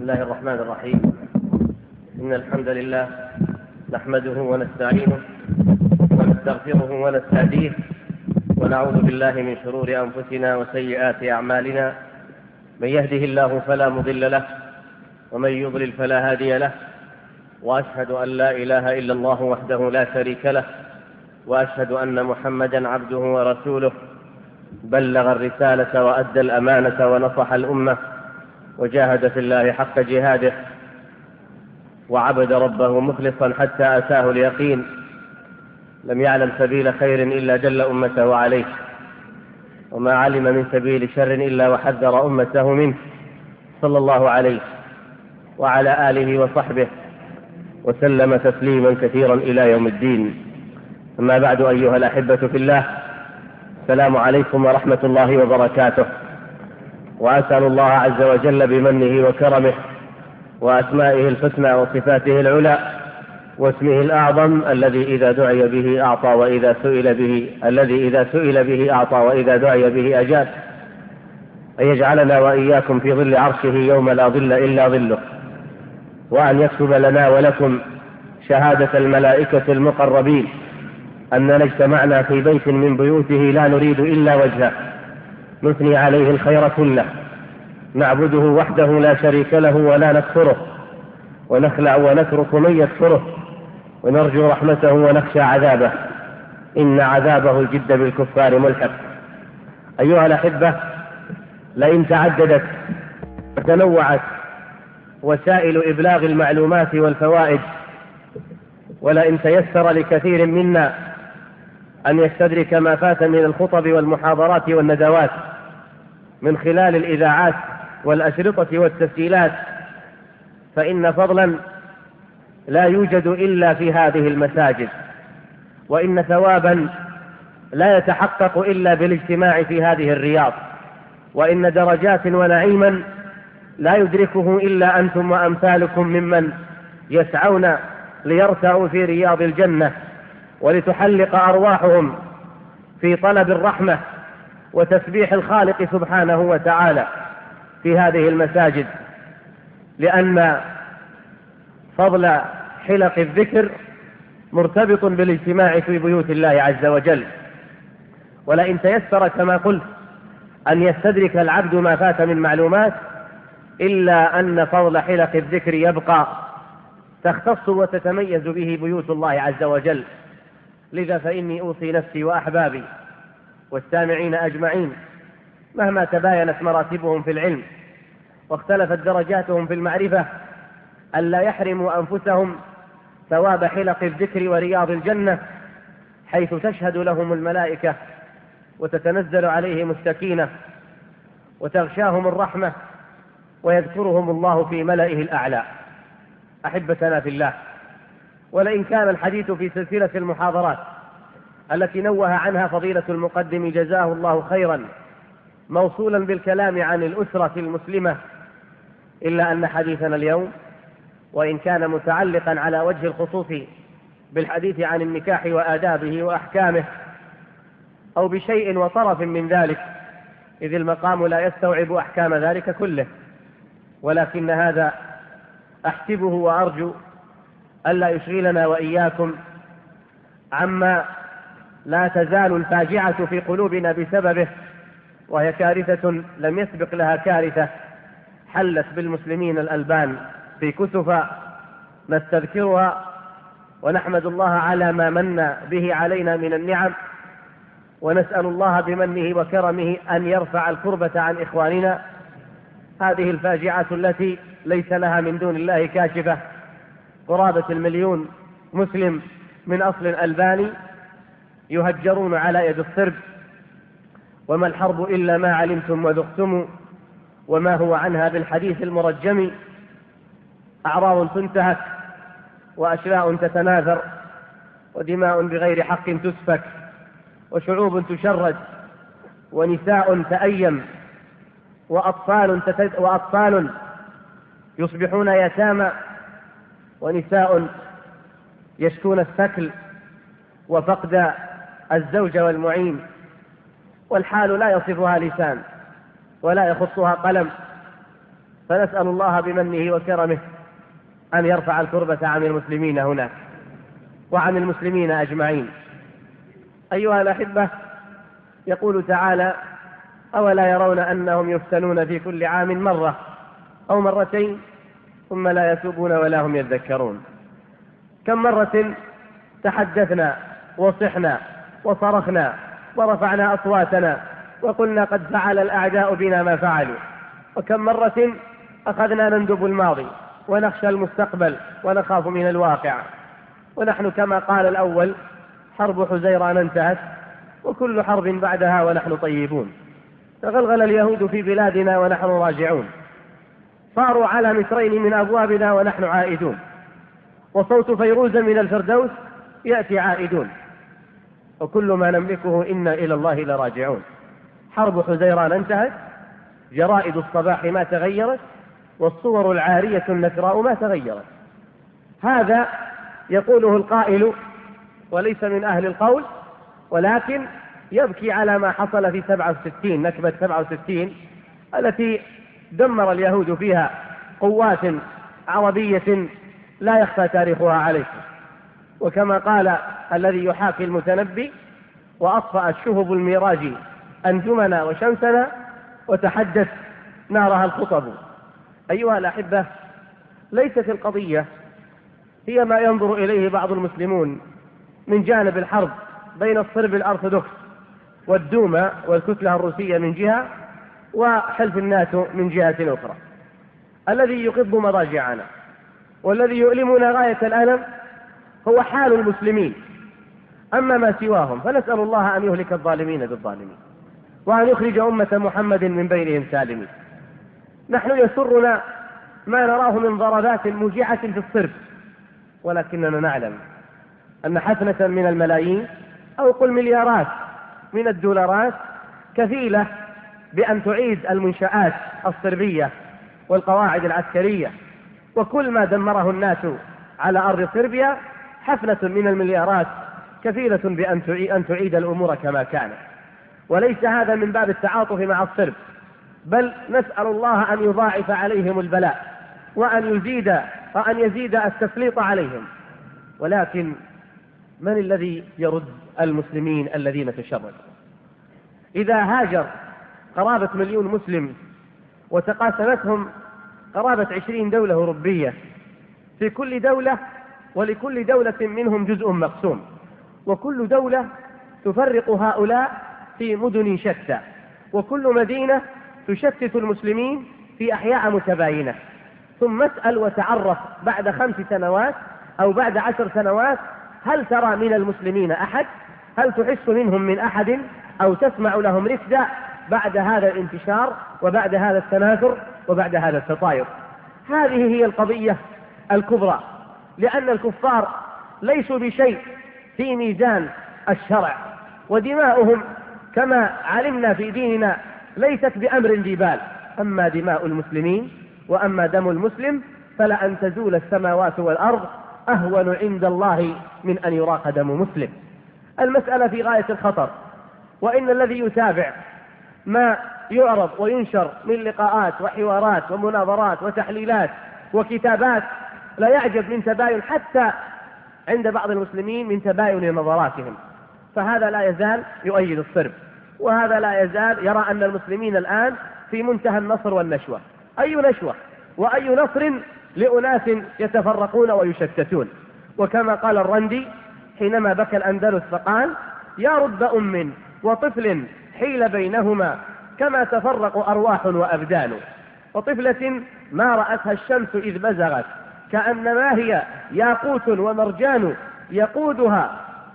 بسم الله الرحمن الرحيم. إن الحمد لله نحمده ونستعينه ونستغفره ونستهديه ونعوذ بالله من شرور أنفسنا وسيئات أعمالنا. من يهده الله فلا مضل له ومن يضلل فلا هادي له، وأشهد أن لا إله إلا الله وحده لا شريك له، وأشهد أن محمدا عبده ورسوله، بلغ الرسالة وأدى الأمانة ونصح الأمة وجاهد في الله حق جهاده وعبد ربه مخلصا حتى أتاه اليقين. لم يعلم سبيل خير إلا دل أمته عليه، وما علم من سبيل شر إلا وحذر أمته منه، صلى الله عليه وعلى آله وصحبه وسلم تسليما كثيرا إلى يوم الدين. أما بعد، أيها الأحبة في الله، السلام عليكم ورحمة الله وبركاته. وأسأل الله عز وجل بمنه وكرمه وأسمائه الحسنى وصفاته العلى واسمه الأعظم الذي إذا دعي به أعطى وإذا سئل به الذي إذا سئل به أعطى وإذا دعي به أجاب، أن يجعلنا وإياكم في ظل عرشه يوم لا ظل إلا ظله، وأن يكتب لنا ولكم شهادة الملائكة المقربين أننا اجتمعنا في بيت من بيوته لا نريد إلا وجهه، نثني عليه الخير كله، نعبده وحده لا شريك له ولا نكفره، ونخلع ونترك من يكفره، ونرجو رحمته ونخشى عذابه، إن عذابه الجد بالكفار ملحق. أيها الأحبة، لئن تعددت وتنوعت وسائل إبلاغ المعلومات والفوائد، ولئن تيسر لكثير منا أن يستدرك ما فات من الخطب والمحاضرات والندوات من خلال الإذاعات والأشرطة والتسجيلات، فإن فضلا لا يوجد إلا في هذه المساجد، وإن ثوابا لا يتحقق إلا بالاجتماع في هذه الرياض، وإن درجات ونعيما لا يدركه إلا أنتم وأمثالكم ممن يسعون ليرتعوا في رياض الجنة ولتحلق أرواحهم في طلب الرحمة وتسبيح الخالق سبحانه وتعالى في هذه المساجد، لأن فضل حلق الذكر مرتبط بالاجتماع في بيوت الله عز وجل. ولئن تيسر كما قلت أن يستدرك العبد ما فات من معلومات، إلا أن فضل حلق الذكر يبقى، تختص وتتميز به بيوت الله عز وجل. لذا فإني أوصي نفسي وأحبابي والسامعين أجمعين، مهما تباينت مراتبهم في العلم واختلفت درجاتهم في المعرفة، ألا يحرموا أنفسهم ثواب حلق الذكر ورياض الجنة، حيث تشهد لهم الملائكة وتتنزل عليهم السكينة وتغشاهم الرحمة ويذكرهم الله في ملئه الأعلى. أحبتنا في الله، ولئن كان الحديث في سلسلة المحاضرات التي نوه عنها فضيلة المقدم جزاه الله خيرا موصولا بالكلام عن الأسرة المسلمة، إلا أن حديثنا اليوم وإن كان متعلقا على وجه الخصوص بالحديث عن النكاح وآدابه وأحكامه أو بشيء وطرف من ذلك، إذ المقام لا يستوعب أحكام ذلك كله، ولكن هذا أحسبه وأرجو ألا يشغلنا وإياكم عما لا تزال الفاجعة في قلوبنا بسببه، وهي كارثة لم يسبق لها كارثة حلت بالمسلمين الألبان في كسفة نستذكرها ونحمد الله على ما من به علينا من النعم، ونسأل الله بمنه وكرمه أن يرفع الكربة عن إخواننا. هذه الفاجعة التي ليس لها من دون الله كاشفة، قرابة 1,000,000 مسلم من أصل ألباني يهجرون على يد الصرب، وما الحرب إلا ما علمتم وذقتم، وما هو عنها بالحديث المرجم، أعراض تنتهك وأشلاء تتناثر ودماء بغير حق تسفك وشعوب تشرد ونساء تأيم وأطفال يصبحون يتامى ونساء يشكون الثكل وفقد الزوج والمعين، والحال لا يصفها لسان ولا يخصها قلم، فنسأل الله بمنه وكرمه أن يرفع الكربة عن المسلمين هنا وعن المسلمين أجمعين. أيها الأحبة، يقول تعالى: أولا يرون أنهم يفتنون في كل عام مرة أو مرتين ثم لا يتوبون ولا هم يذكرون. كم مرة تحدثنا وصحنا وصرخنا ورفعنا أصواتنا وقلنا قد فعل الأعداء بنا ما فعلوا، وكم مرة أخذنا نندب الماضي ونخشى المستقبل ونخاف من الواقع، ونحن كما قال الأول: حرب حزيران انتهت وكل حرب بعدها ونحن طيبون. تغلغل اليهود في بلادنا ونحن راجعون، صاروا على مترين من أبوابنا ونحن عائدون، وصوت فيروز من الفردوس يأتي عائدون، وكل ما نملكه إنا إلى الله لراجعون. حرب حزيران انتهت، جرائد الصباح ما تغيرت، والصور العارية النكراء ما تغيرت. هذا يقوله القائل وليس من أهل القول، ولكن يبكي على ما حصل في 67، نكبة 67 التي دمر اليهود فيها قوات عربية لا يخفى تاريخها عليكم. وكما قال الذي يحاكي المتنبي: وأطفأ الشهب الميراج أنجمنا وشمسنا وتحدث نارها الخطب. أيها الأحبة، ليست القضية هي ما ينظر إليه بعض المسلمون من جانب الحرب بين الصرب الأرثوذكس والدوما والكتلة الروسية من جهة وحلف الناتو من جهة أخرى. الذي يقض مضاجعنا والذي يؤلمنا غاية الألم هو حال المسلمين، أما ما سواهم فنسأل الله أن يهلك الظالمين بالظالمين وأن يخرج أمة محمد من بينهم سالمين. نحن يسرنا ما نراه من ضربات موجعة في الصرب، ولكننا نعلم أن حسنة من الملايين أو قل مليارات من الدولارات كفيلة بأن تعيد المنشآت الصربية والقواعد العسكرية، وكل ما دمره الناتو على أرض صربيا حفنة من المليارات كفيلة بأن تعيد الأمور كما كانت. وليس هذا من باب التعاطف مع الصرب، بل نسأل الله أن يضاعف عليهم البلاء وأن يزيد التسليط عليهم. ولكن من الذي يرد المسلمين الذين تشردوا؟ إذا هاجر قرابة 1,000,000 مسلم وتقاسمتهم قرابة 20 دولة أوروبية، في كل دولة ولكل دولة منهم جزء مقسوم، وكل دولة تفرق هؤلاء في مدن شتى، وكل مدينة تشتت المسلمين في أحياء متباينة. ثم اسأل وتعرف بعد 5 سنوات أو بعد 10 سنوات، هل ترى من المسلمين أحد؟ هل تحس منهم من أحد أو تسمع لهم رفدا بعد هذا الانتشار وبعد هذا التناثر وبعد هذا التطاير؟ هذه هي القضية الكبرى، لأن الكفار ليسوا بشيء في ميزان الشرع، ودماؤهم كما علمنا في ديننا ليست بأمر ذي بال. أما دماء المسلمين وأما دم المسلم فلأن تزول السماوات والأرض أهون عند الله من أن يراق دم مسلم. المسألة في غاية الخطر، وإن الذي يتابع ما يعرض وينشر من لقاءات وحوارات ومناظرات وتحليلات وكتابات لا يعجب من تباين حتى عند بعض المسلمين من تباين نظراتهم، فهذا لا يزال يؤيد الصرب، وهذا لا يزال يرى أن المسلمين الآن في منتهى النصر والنشوة. أي نشوة وأي نصر لأناس يتفرقون ويشتتون؟ وكما قال الرندي حينما بكى الأندلس فقال: يا رب أم وطفل حيل بينهما كما تفرق أرواح وأبدان، وطفلة ما رأتها الشمس إذ بزغت كأنما هي ياقوت ومرجان، يقودها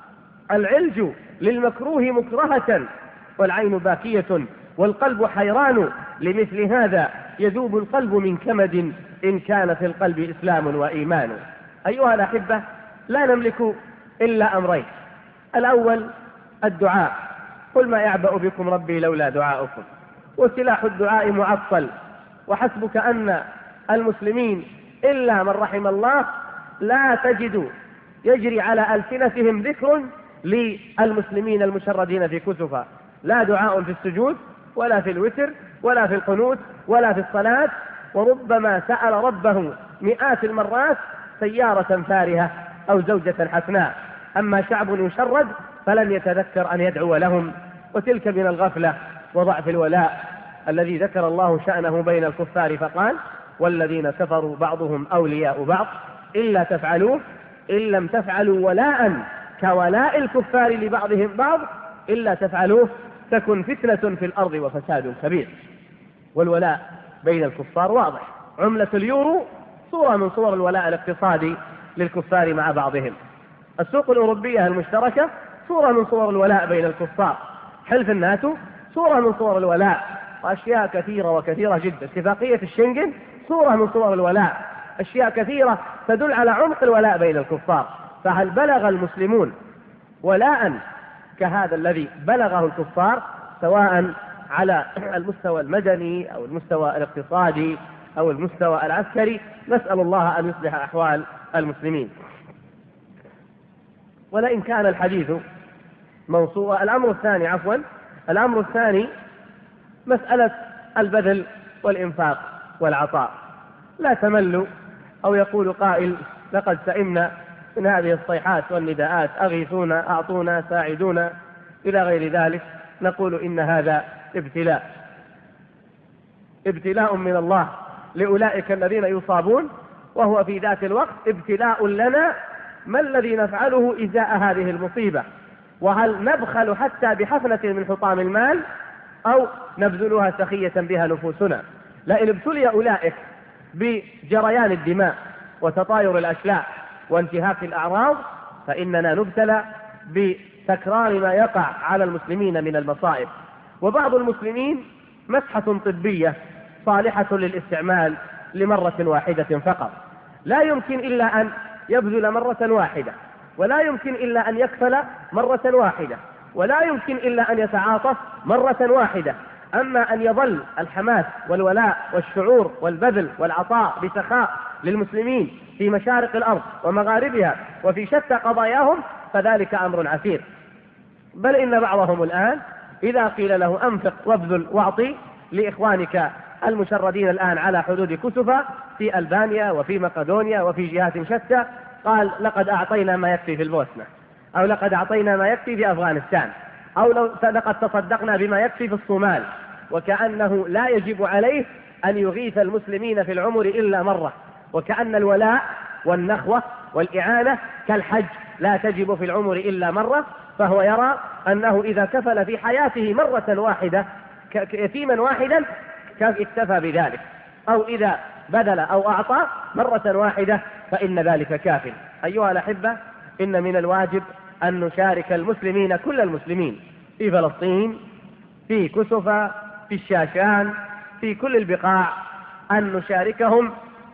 العلج للمكروه مكرهة والعين باكية والقلب حيران، لمثل هذا يذوب القلب من كمد إن كان في القلب إسلام وإيمان. أيها الأحبة، لا نملك إلا أمرين: الأول الدعاء، قل ما يعبأ بكم ربي لولا دعاؤكم، وسلاح الدعاء معطل، وحسبك أن المسلمين إلا من رحم الله لا تجد يجري على ألسنتهم ذكر للمسلمين المشردين في كسفة، لا دعاء في السجود ولا في الوتر ولا في القنوت ولا في الصلاة وربما سأل ربه مئات المرات سيارة فارهة أو زوجة حسناء. أما شعب يشرد فلن يتذكر أن يدعو لهم. وتلك من الغفلة وضعف الولاء الذي ذكر الله شأنه بين الكفار فقال: والذين كفروا بعضهم أولياء بعض إلا تفعلوه إن لم تفعلوا ولاء كولاء الكفار لبعضهم بعض إلا تفعلوه تكن فتنة في الأرض وفساد كبير. والولاء بين الكفار واضح. عملة اليورو صورة من صور الولاء الاقتصادي للكفار مع بعضهم. السوق الأوروبية المشتركة صورة من صور الولاء بين الكفار. حلف الناتو صورة من صور الولاء، وأشياء كثيرة وكثيرة جدا. اتفاقية الشنغن صورة من صور الولاء. أشياء كثيرة تدل على عمق الولاء بين الكفار. فهل بلغ المسلمون ولاء كهذا الذي بلغه الكفار، سواء على المستوى المدني أو المستوى الاقتصادي أو المستوى العسكري؟ نسأل الله أن يصلح أحوال المسلمين. ولئن كان الحديث موصولا. الأمر الثاني مسألة البذل والإنفاق والعطاء. لا تملوا، أو يقول قائل: لقد سئمنا من هذه الصيحات والنداءات، أغيثونا، أعطونا، ساعدونا، إلى غير ذلك. نقول إن هذا ابتلاء من الله لأولئك الذين يصابون، وهو في ذات الوقت ابتلاء لنا. ما الذي نفعله إزاء هذه المصيبة؟ وهل نبخل حتى بحفنة من حطام المال، أو نبذلها سخية بها نفوسنا؟ لئن ابتلي أولئك بجريان الدماء وتطاير الأشلاء وانتهاك الأعراض، فإننا نبتلى بتكرار ما يقع على المسلمين من المصائب. وبعض المسلمين مسحة طبية صالحة للاستعمال لمرة واحدة فقط، لا يمكن إلا أن يبذل مرة واحدة، ولا يمكن إلا أن يكفل مرة واحدة، ولا يمكن إلا أن يتعاطف مرة واحدة. أما أن يظل الحماس والولاء والشعور والبذل والعطاء بسخاء للمسلمين في مشارق الأرض ومغاربها وفي شتى قضاياهم، فذلك أمر عسير. بل إن بعضهم الآن إذا قيل له أنفق وابذل واعطي لإخوانك المشردين الآن على حدود كسوفا في ألبانيا وفي مقدونيا وفي جهات شتى، قال: لقد أعطينا ما يكفي في البوسنة، أو لقد أعطينا ما يكفي في أفغانستان، أو لقد تصدقنا بما يكفي في الصومال. وكأنه لا يجب عليه أن يغيث المسلمين في العمر إلا مرة، وكأن الولاء والنخوة والإعانة كالحج لا تجب في العمر إلا مرة. فهو يرى أنه إذا كفل في حياته مرة واحدة يتيما واحدا اكتفى بذلك، أو إذا بذل أو أعطى مرة واحدة فإن ذلك كاف. أيها الأحبة، إن من الواجب أن نشارك المسلمين، كل المسلمين، في فلسطين، في كسوفا، في الشاشان، في كل البقاع، أن نشاركهم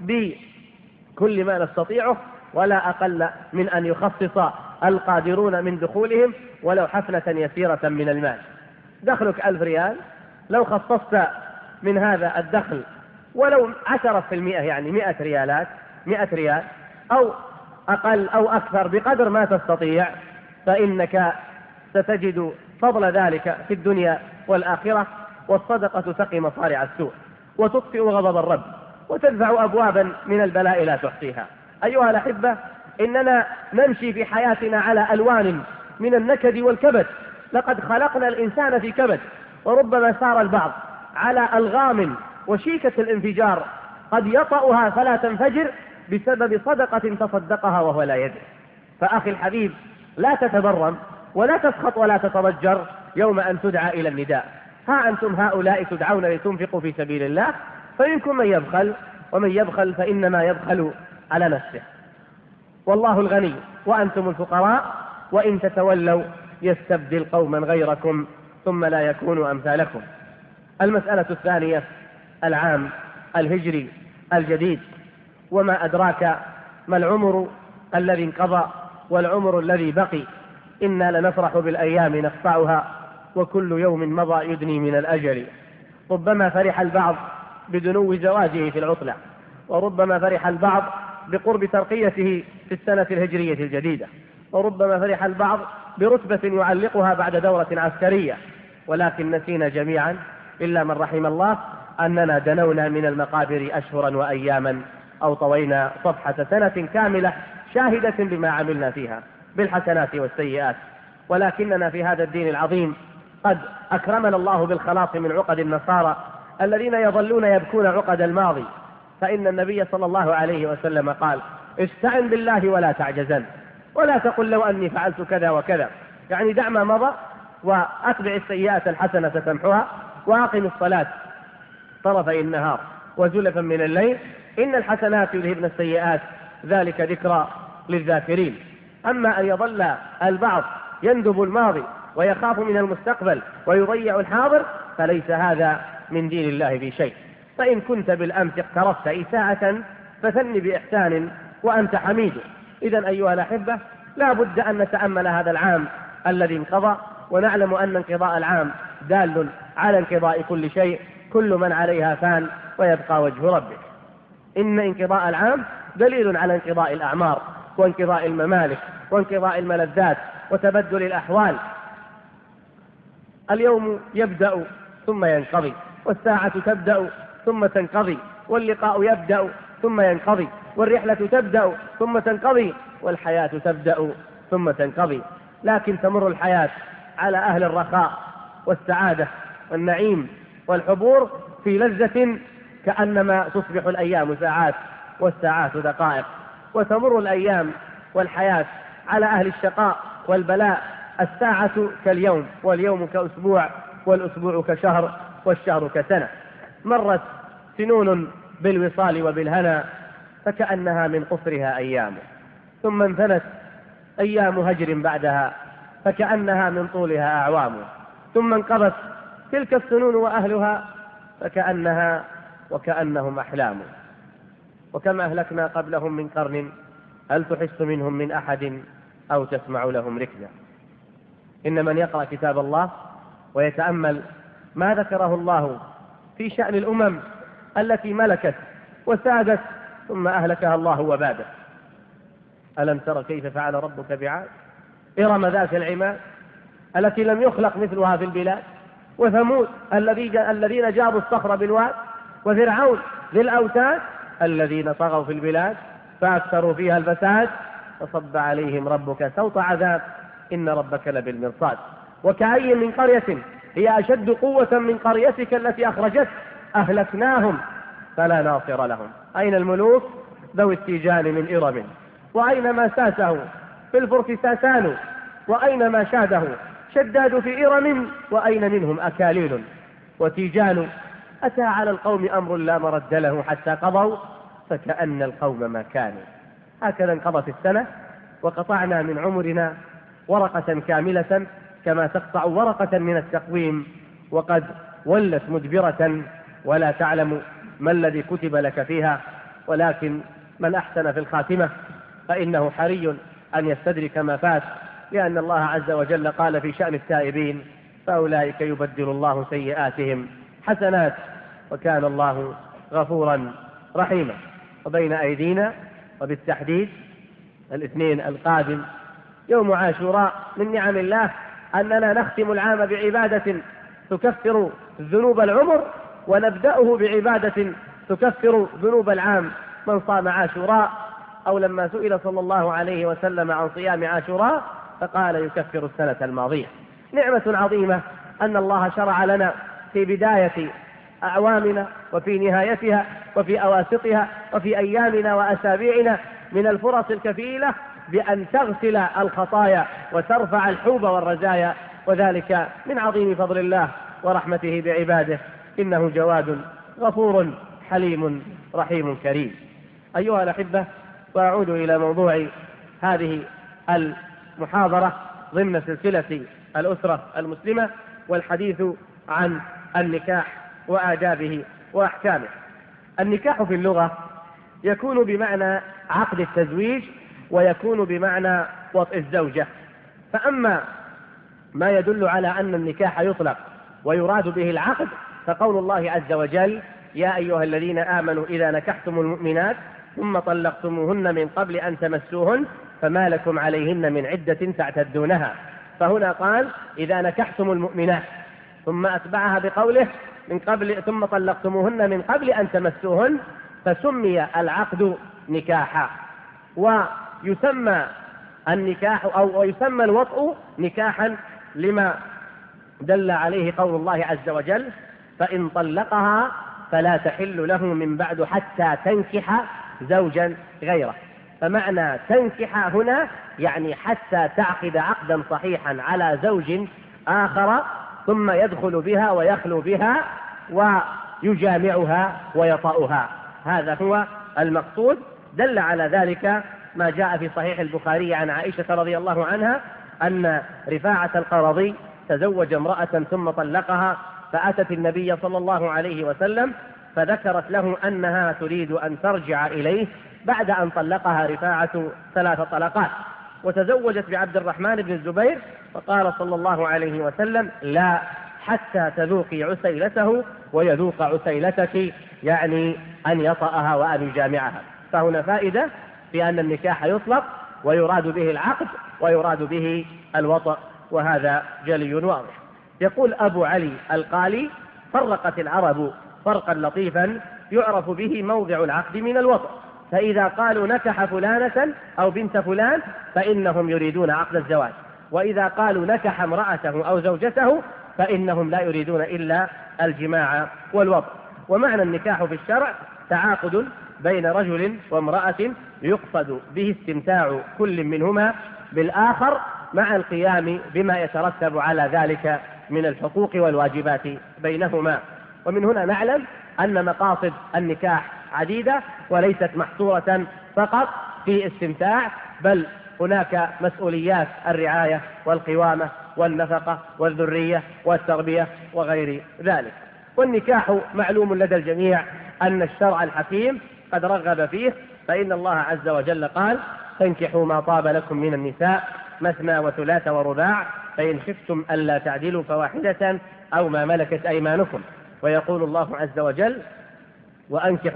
بكل ما نستطيعه، ولا أقل من أن يخصص القادرون من دخولهم ولو حفنة يسيرة من المال. دخلك 1000 ريال، لو خصصت من هذا الدخل ولو 10%، يعني 100 ريال أو أقل أو أكثر بقدر ما تستطيع، فإنك ستجد فضل ذلك في الدنيا والآخرة. والصدقة تقي مصارع السوء وتطفئ غضب الرب وتدفع أبوابا من البلاء لا تحصيها. أيها الأحبة، إننا نمشي في حياتنا على ألوان من النكد والكبد. لقد خلقنا الإنسان في كبد، وربما سار البعض على ألغام وشيكة الانفجار قد يطأها فلا تنفجر بسبب صدقة تصدقها وهو لا يدري. فأخي الحبيب، لا تتبرم ولا تسخط ولا تتضجر يوم أن تدعى إلى النداء. ها أنتم هؤلاء تدعون لتنفقوا في سبيل الله، فمنكم من يبخل، ومن يبخل فإنما يبخل على نفسه، والله الغني وأنتم الفقراء، وإن تتولوا يستبدل قوما غيركم ثم لا يكونوا أمثالكم. المسألة الثانية، العام الهجري الجديد. وما أدراك ما العمر الذي انقضى والعمر الذي بقي. إنا لنفرح بالأيام نقطعها، وكل يوم مضى يدني من الأجل. ربما فرح البعض بدنو زواجه في العطلة، وربما فرح البعض بقرب ترقيته في السنة الهجرية الجديدة، وربما فرح البعض برتبة يعلقها بعد دورة عسكرية. ولكن نسينا جميعا إلا من رحم الله أننا دنونا من المقابر أشهرا وأياما أو طوينا صفحة سنة كاملة شاهدة بما عملنا فيها بالحسنات والسيئات، ولكننا في هذا الدين العظيم قد أكرمنا الله بالخلاص من عقد النصارى الذين يظلون يبكون عقد الماضي. فإن النبي صلى الله عليه وسلم قال: استعن بالله ولا تعجزن، ولا تقل لو أني فعلت كذا وكذا، يعني دع ما مضى وأتبع السيئات الحسنة تمحها، وأقم الصلاة طرفي النهار وزلفا من الليل إن الحسنات يذهبن السيئات ذلك ذكرى للذاكرين. أما أن يظل البعض يندب الماضي ويخاف من المستقبل ويضيع الحاضر فليس هذا من دين الله في شيء. فإن كنت بالأمس اقترفت إساءة فثني بإحسان وأنت حميد. إذن أيها الأحبة، لا بد أن نتأمل هذا العام الذي انقضى، ونعلم أن انقضاء العام دال على انقضاء كل شيء، كل من عليها فان ويبقى وجه ربك. إن انقضاء العام دليل على انقضاء الأعمار وانقضاء الممالك وانقضاء الملذات وتبدل الأحوال. اليوم يبدأ ثم ينقضي، والساعة تبدأ ثم تنقضي، واللقاء يبدأ ثم ينقضي، والرحلة تبدأ ثم تنقضي، والحياة تبدأ ثم تنقضي. لكن تمر الحياة على أهل الرخاء والسعادة والنعيم والحبور في لذة كأنما تصبح الأيام ساعات والساعات دقائق، وتمر الأيام والحياة على أهل الشقاء والبلاء الساعة كاليوم، واليوم كأسبوع، والأسبوع كشهر، والشهر كسنة. مرت سنون بالوصال وبالهنا فكأنها من قصرها أيام، ثم انثنت أيام هجر بعدها فكأنها من طولها أعوام، ثم انقضت تلك السنون وأهلها فكأنها وكأنهم أحلام. وكم أهلكنا قبلهم من قرن هل تحس منهم من أحد أو تسمع لهم ركزا. إن من يقرأ كتاب الله ويتأمل ما ذكره الله في شأن الأمم التي ملكت وسادت ثم أهلكها الله وبادت. ألم تر كيف فعل ربك بعاد؟ إرم ذات العماد التي لم يخلق مثلها في البلاد، وثمود الذين جابوا الصخر بالواد، وفرعون ذي الأوتاد الذين طغوا في البلاد فأكثروا فيها الفساد، فصب عليهم ربك سوط عذاب إن ربك لبالمرصاد. وكأي من قرية هي أشد قوة من قريتك التي أخرجت أهلكناهم فلا ناصر لهم. أين الملوك ذوي التيجان من إرم؟ وأين ما ساسه في الفرس ساسان؟ وأين ما شاده شداد في إرم؟ وأين منهم أكاليل وتيجان؟ أتى على القوم أمر لا مرد له حتى قضوا فكأن القوم ما كانوا. هكذا انقضت السنة وقطعنا من عمرنا ورقة كاملة كما تقطع ورقة من التقويم، وقد ولت مدبرة ولا تعلم ما الذي كتب لك فيها. ولكن من أحسن في الخاتمة فإنه حري أن يستدرك ما فات، لأن الله عز وجل قال في شأن التائبين: فأولئك يبدل الله سيئاتهم حسنات وكان الله غفورا رحيما. وبين أيدينا وبالتحديد الاثنين القادم يوم عاشوراء، من نعم الله أننا نختم العام بعبادة تكفر ذنوب العمر، ونبدأه بعبادة تكفر ذنوب العام. من صام عاشوراء، أو لما سئل صلى الله عليه وسلم عن صيام عاشوراء فقال: يكفر السنة الماضية. نعمة عظيمة أن الله شرع لنا في بداية أعوامنا وفي نهايتها وفي أواسطها وفي أيامنا وأسابيعنا من الفرص الكفيلة بأن تغسل الخطايا وترفع الحوب والرزايا، وذلك من عظيم فضل الله ورحمته بعباده، إنه جواد غفور حليم رحيم كريم. أيها الأحبة، وأعود إلى موضوع هذه المحاضرة ضمن سلسلة الأسرة المسلمة، والحديث عن النكاح وآدابه وأحكامه. النكاح في اللغة يكون بمعنى عقد التزويج، ويكون بمعنى وطئ الزوجة. فأما ما يدل على أن النكاح يطلق ويراد به العقد فقول الله عز وجل: يا أيها الذين آمنوا إذا نكحتم المؤمنات ثم طلقتموهن من قبل أن تمسوهن فما لكم عليهن من عدة تعتدونها. فهنا قال: إذا نكحتم المؤمنات، ثم أتبعها بقوله: ثم طلقتموهن من قبل أن تمسوهن، فسمي العقد نكاحا. ويسمى النكاح أو يسمى الوطء نكاحا لما دل عليه قول الله عز وجل: فإن طلقها فلا تحل له من بعد حتى تنكح زوجا غيره. فمعنى تنكح هنا يعني حتى تعقد عقدا صحيحا على زوج آخر، ثم يدخل بها ويخلو بها ويجامعها ويطأها. هذا هو المقصود. دل على ذلك ما جاء في صحيح البخاري عن عائشة رضي الله عنها أن رفاعة القرظي تزوج امرأة ثم طلقها، فأتت النبي صلى الله عليه وسلم فذكرت له أنها تريد أن ترجع إليه بعد أن طلقها رفاعة 3 طلقات، وتزوجت بعبد الرحمن بن الزبير، فقال صلى الله عليه وسلم: لا، حتى تذوقي عسيلته ويذوق عسيلتك، يعني أن يطأها وأن يجامعها. فهنا فائدة في أن النكاح يطلق ويراد به العقد ويراد به الوطأ، وهذا جلي واضح. يقول أبو علي القالي: فرقت العرب فرقا لطيفا يعرف به موضع العقد من الوطأ، فإذا قالوا نكح فلانة أو بنت فلان فإنهم يريدون عقد الزواج، وإذا قالوا نكح امرأته أو زوجته فإنهم لا يريدون إلا الجماع والوطأ. ومعنى النكاح في الشرع تعاقد بين رجل وامرأة يقصد به استمتاع كل منهما بالآخر مع القيام بما يترتب على ذلك من الحقوق والواجبات بينهما. ومن هنا نعلم أن مقاصد النكاح عديدة وليست محصورة فقط في استمتاع، بل هناك مسؤوليات الرعاية والقوامة والنفقة والذرية والتربية وغير ذلك. والنكاح معلوم لدى الجميع أن الشرع الحكيم قد رغب فيه، فإن الله عز وجل قال: فانكحوا ما طاب لكم من النساء مثنى وثلاث ورباع فإن خفتم ألا تعدلوا فواحدة أو ما ملكت أيمانكم. ويقول الله عز وجل: وأنكحوا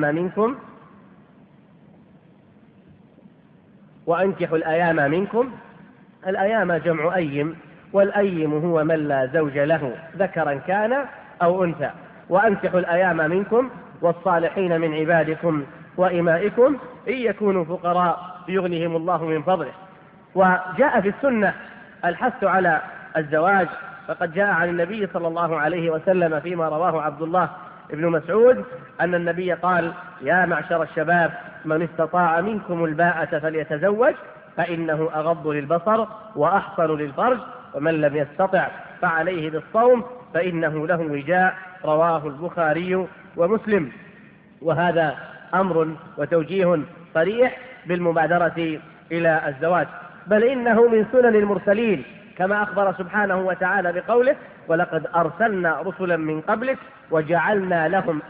الأيام منكم. الأيام جمع أيم، والأيم هو من لا زوج له ذكرا كان أو أنثى. وأنكحوا الأيام منكم والصالحين من عبادكم وإمائكم إن يكونوا فقراء يغنهم الله من فضله. وجاء في السنة الحث على الزواج، فقد جاء عن النبي صلى الله عليه وسلم فيما رواه عبد الله بن مسعود أن النبي قال: يا معشر الشباب من استطاع منكم الباءة فليتزوج فإنه أغض للبصر وأحصن للفرج، ومن لم يستطع فعليه بالصوم فإنه له وجاء، رواه البخاري ومسلم. وهذا أمر وتوجيه صريح بالمبادرة إلى الزواج، بل إنه من سنن المرسلين، كما أخبر سبحانه وتعالى بقوله: ولقد أرسلنا رسلا من قبلك وجعلنا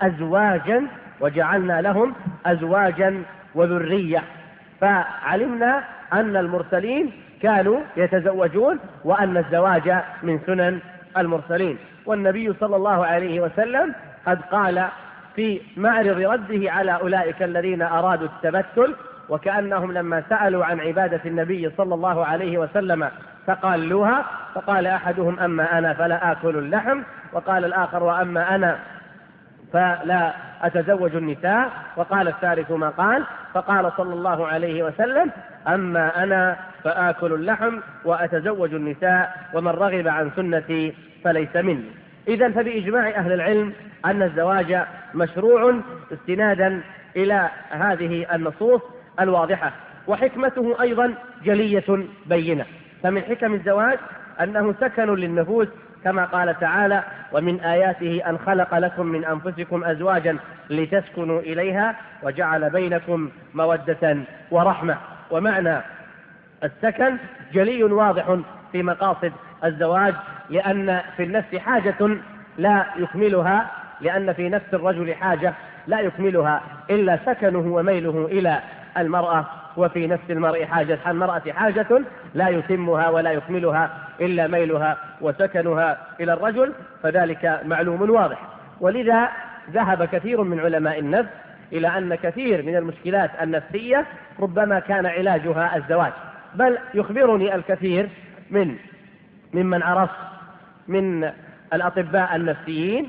لهم أزواجا وذرية. فعلمنا أن المرسلين كانوا يتزوجون وأن الزواج من سنن المرسلين. والنبي صلى الله عليه وسلم قد قال في معرض رده على أولئك الذين أرادوا التبتل، وكأنهم لما سألوا عن عبادة النبي صلى الله عليه وسلم فقالوها، فقال أحدهم: أما أنا فلا آكل اللحم، وقال الآخر: وأما أنا فلا أتزوج النساء، وقال الثالث ما قال، فقال صلى الله عليه وسلم: أما أنا فآكل اللحم وأتزوج النساء، ومن رغب عن سنتي فليس مني. إذن فبإجماع أهل العلم أن الزواج مشروع استنادا إلى هذه النصوص الواضحة، وحكمته أيضا جلية بينة. فمن حكم الزواج أنه سكن للنفوس، كما قال تعالى: ومن آياته أن خلق لكم من أنفسكم أزواجا لتسكنوا إليها وجعل بينكم مودة ورحمة. ومعنى السكن جلي واضح في مقاصد الزواج، لأن في النفس حاجة لا يكملها، لأن في نفس الرجل حاجة لا يكملها إلا سكنه وميله إلى المرأة، وفي نفس المرأة حاجة لا يتمها ولا يكملها إلا ميلها وسكنها إلى الرجل، فذلك معلوم واضح. ولذا ذهب كثير من علماء النفس إلى أن كثير من المشكلات النفسية ربما كان علاجها الزواج. بل يخبرني الكثير ممن عرف من الأطباء النفسيين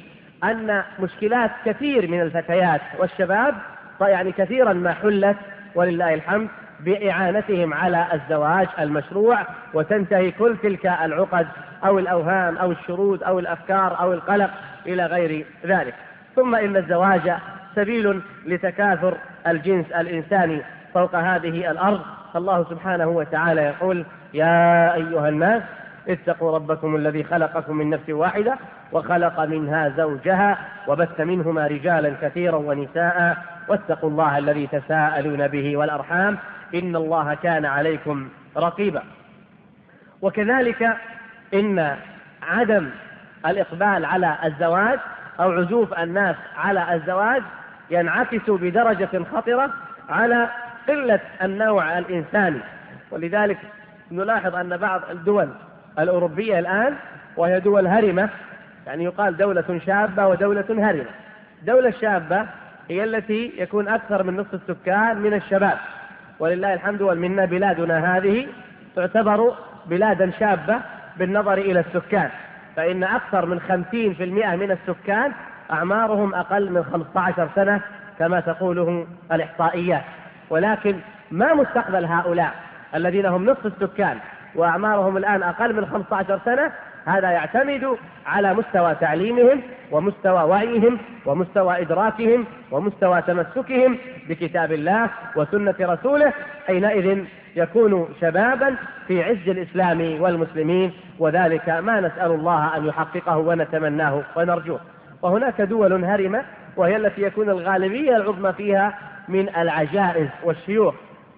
أن مشكلات كثير من الفتيات والشباب يعني كثيرا ما حلت ولله الحمد بإعانتهم على الزواج المشروع، وتنتهي كل تلك العقد أو الأوهام أو الشرود أو الأفكار أو القلق إلى غير ذلك. ثم إن الزواج سبيل لتكاثر الجنس الإنساني فوق هذه الأرض. فالله سبحانه وتعالى يقول: يا أيها الناس اتقوا ربكم الذي خلقكم من نفس واحدة وخلق منها زوجها وبث منهما رجالا كثيرا ونساء واتقوا الله الذي تساءلون به والأرحام إن الله كان عليكم رقيبا. وكذلك إن عدم الإقبال على الزواج أو عزوف الناس على الزواج ينعكس بدرجة خطرة على قلة النوع الإنساني. ولذلك نلاحظ أن بعض الدول الأوروبية الآن، وهي دول هرمة، يعني يقال دولة شابة ودولة هرمة. دولة شابة هي التي يكون أكثر من نصف السكان من الشباب، ولله الحمد والمنة بلادنا هذه تعتبر بلادا شابة بالنظر إلى السكان، فإن أكثر من 50% من السكان أعمارهم أقل من 15 سنة كما تقوله الإحصائيات. ولكن ما مستقبل هؤلاء الذين هم نصف السكان وأعمارهم الآن أقل من 15 سنة؟ هذا يعتمد على مستوى تعليمهم ومستوى وعيهم ومستوى إدراكهم ومستوى تمسكهم بكتاب الله وسنة رسوله. حينئذ يكون شبابا في عز الإسلام والمسلمين، وذلك ما نسأل الله أن يحققه ونتمناه ونرجوه. وهناك دول هرمة وهي التي يكون الغالبية العظمى فيها من العجائز والشيوخ،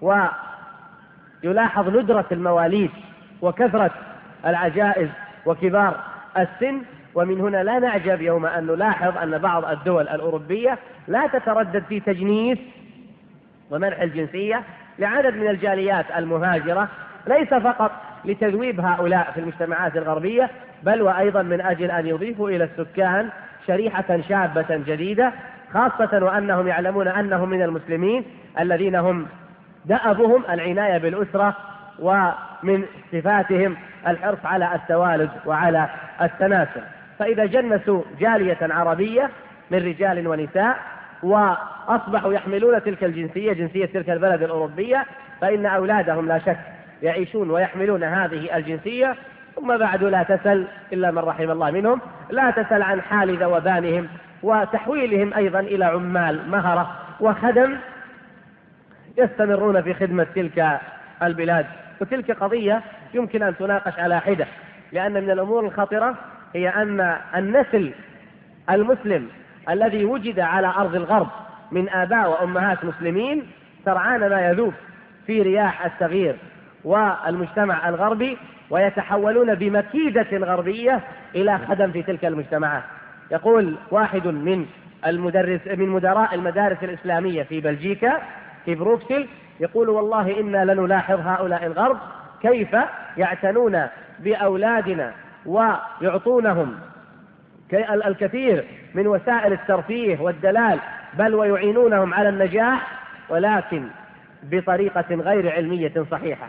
ويلاحظ ندرة المواليد وكثرة العجائز وكبار السن. ومن هنا لا نعجب يوم أن نلاحظ أن بعض الدول الأوروبية لا تتردد في تجنيس ومنح الجنسية لعدد من الجاليات المهاجرة، ليس فقط لتذويب هؤلاء في المجتمعات الغربية، بل وأيضا من أجل أن يضيفوا إلى السكان شريحة شابة جديدة، خاصة وأنهم يعلمون أنهم من المسلمين الذين هم دأبهم العناية بالأسرة، ومن صفاتهم الحرص على التوالد وعلى التناسل. فإذا جنسوا جالية عربية من رجال ونساء وأصبحوا يحملون تلك الجنسية، جنسية تلك البلد الأوروبية، فإن أولادهم لا شك يعيشون ويحملون هذه الجنسية، ثم بعد لا تسل إلا من رحم الله منهم، لا تسل عن حال ذوبانهم وتحويلهم أيضا إلى عمال مهرة وخدم يستمرون في خدمة تلك البلاد. وتلك قضية يمكن أن تناقش على حدة، لأن من الأمور الخطرة هي أن النسل المسلم الذي وجد على أرض الغرب من آباء وأمهات مسلمين سرعان ما يذوب في رياح التغيير والمجتمع الغربي، ويتحولون بمكيدة غربية إلى خدم في تلك المجتمعات. يقول واحد من مدراء المدارس الإسلامية في بلجيكا في بروكسل، يقول: والله إنا لنلاحظ هؤلاء الغرب كيف يعتنون بأولادنا ويعطونهم الكثير من وسائل الترفيه والدلال، بل ويعينونهم على النجاح، ولكن بطريقة غير علمية صحيحة.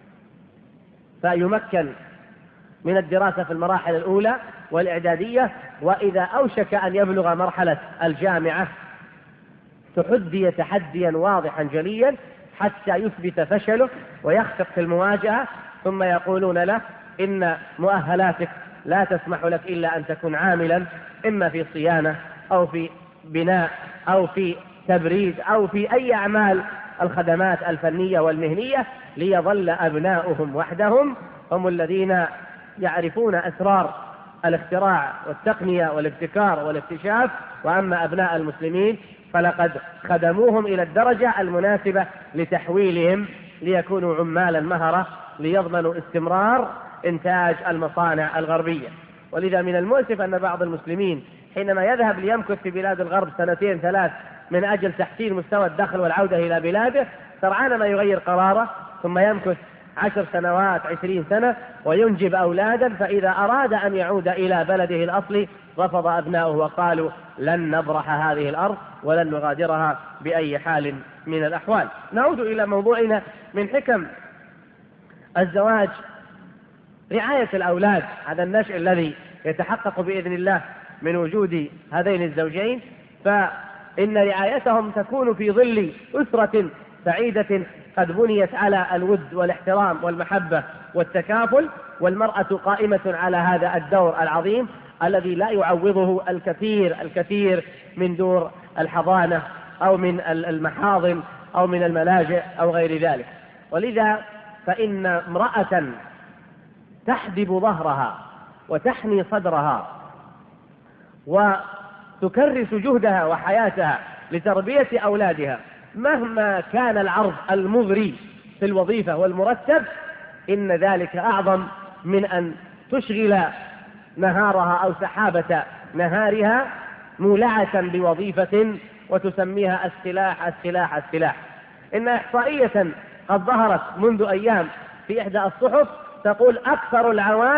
فيمكن من الدراسة في المراحل الأولى والإعدادية، وإذا أوشك أن يبلغ مرحلة الجامعة تحدي تحديا واضحا جليا حتى يثبت فشله ويخفق في المواجهة، ثم يقولون له: إن مؤهلاتك لا تسمح لك إلا أن تكون عاملا إما في صيانة أو في بناء أو في تبريد أو في أي أعمال الخدمات الفنية والمهنية، ليظل أبناؤهم وحدهم هم الذين يعرفون أسرار الاختراع والتقنية والابتكار والاكتشاف، وأما أبناء المسلمين فلقد خدموهم إلى الدرجة المناسبة لتحويلهم ليكونوا عمالا مهرة ليضمنوا استمرار إنتاج المصانع الغربية. ولذا من المؤسف أن بعض المسلمين حينما يذهب ليمكث في بلاد الغرب 2 3 من أجل تحسين مستوى الدخل والعودة إلى بلاده، سرعان ما يغير قراره ثم يمكث 10 سنوات 20 سنة وينجب أولادا، فإذا أراد أن يعود إلى بلده الأصلي رفض أبناؤه وقالوا: لن نبرح هذه الأرض ولن نغادرها بأي حال من الأحوال. نعود إلى موضوعنا. من حكم الزواج رعاية الأولاد، هذا النشء الذي يتحقق بإذن الله من وجود هذين الزوجين، فإن رعايتهم تكون في ظل أسرة سعيدة قد بنيت على الود والاحترام والمحبة والتكافل، والمرأة قائمة على هذا الدور العظيم الذي لا يعوضه الكثير من دور الحضانة أو من المحاضن أو من الملاجئ أو غير ذلك. ولذا فإن امرأة تحدب ظهرها وتحني صدرها وتكرس جهدها وحياتها لتربية أولادها مهما كان العرض المغري في الوظيفة والمرتب، إن ذلك أعظم من أن تشغل نهارها أو سحابة نهارها مولعة بوظيفة وتسميها السلاح. إن إحصائية قد ظهرت منذ أيام في إحدى الصحف تقول أكثر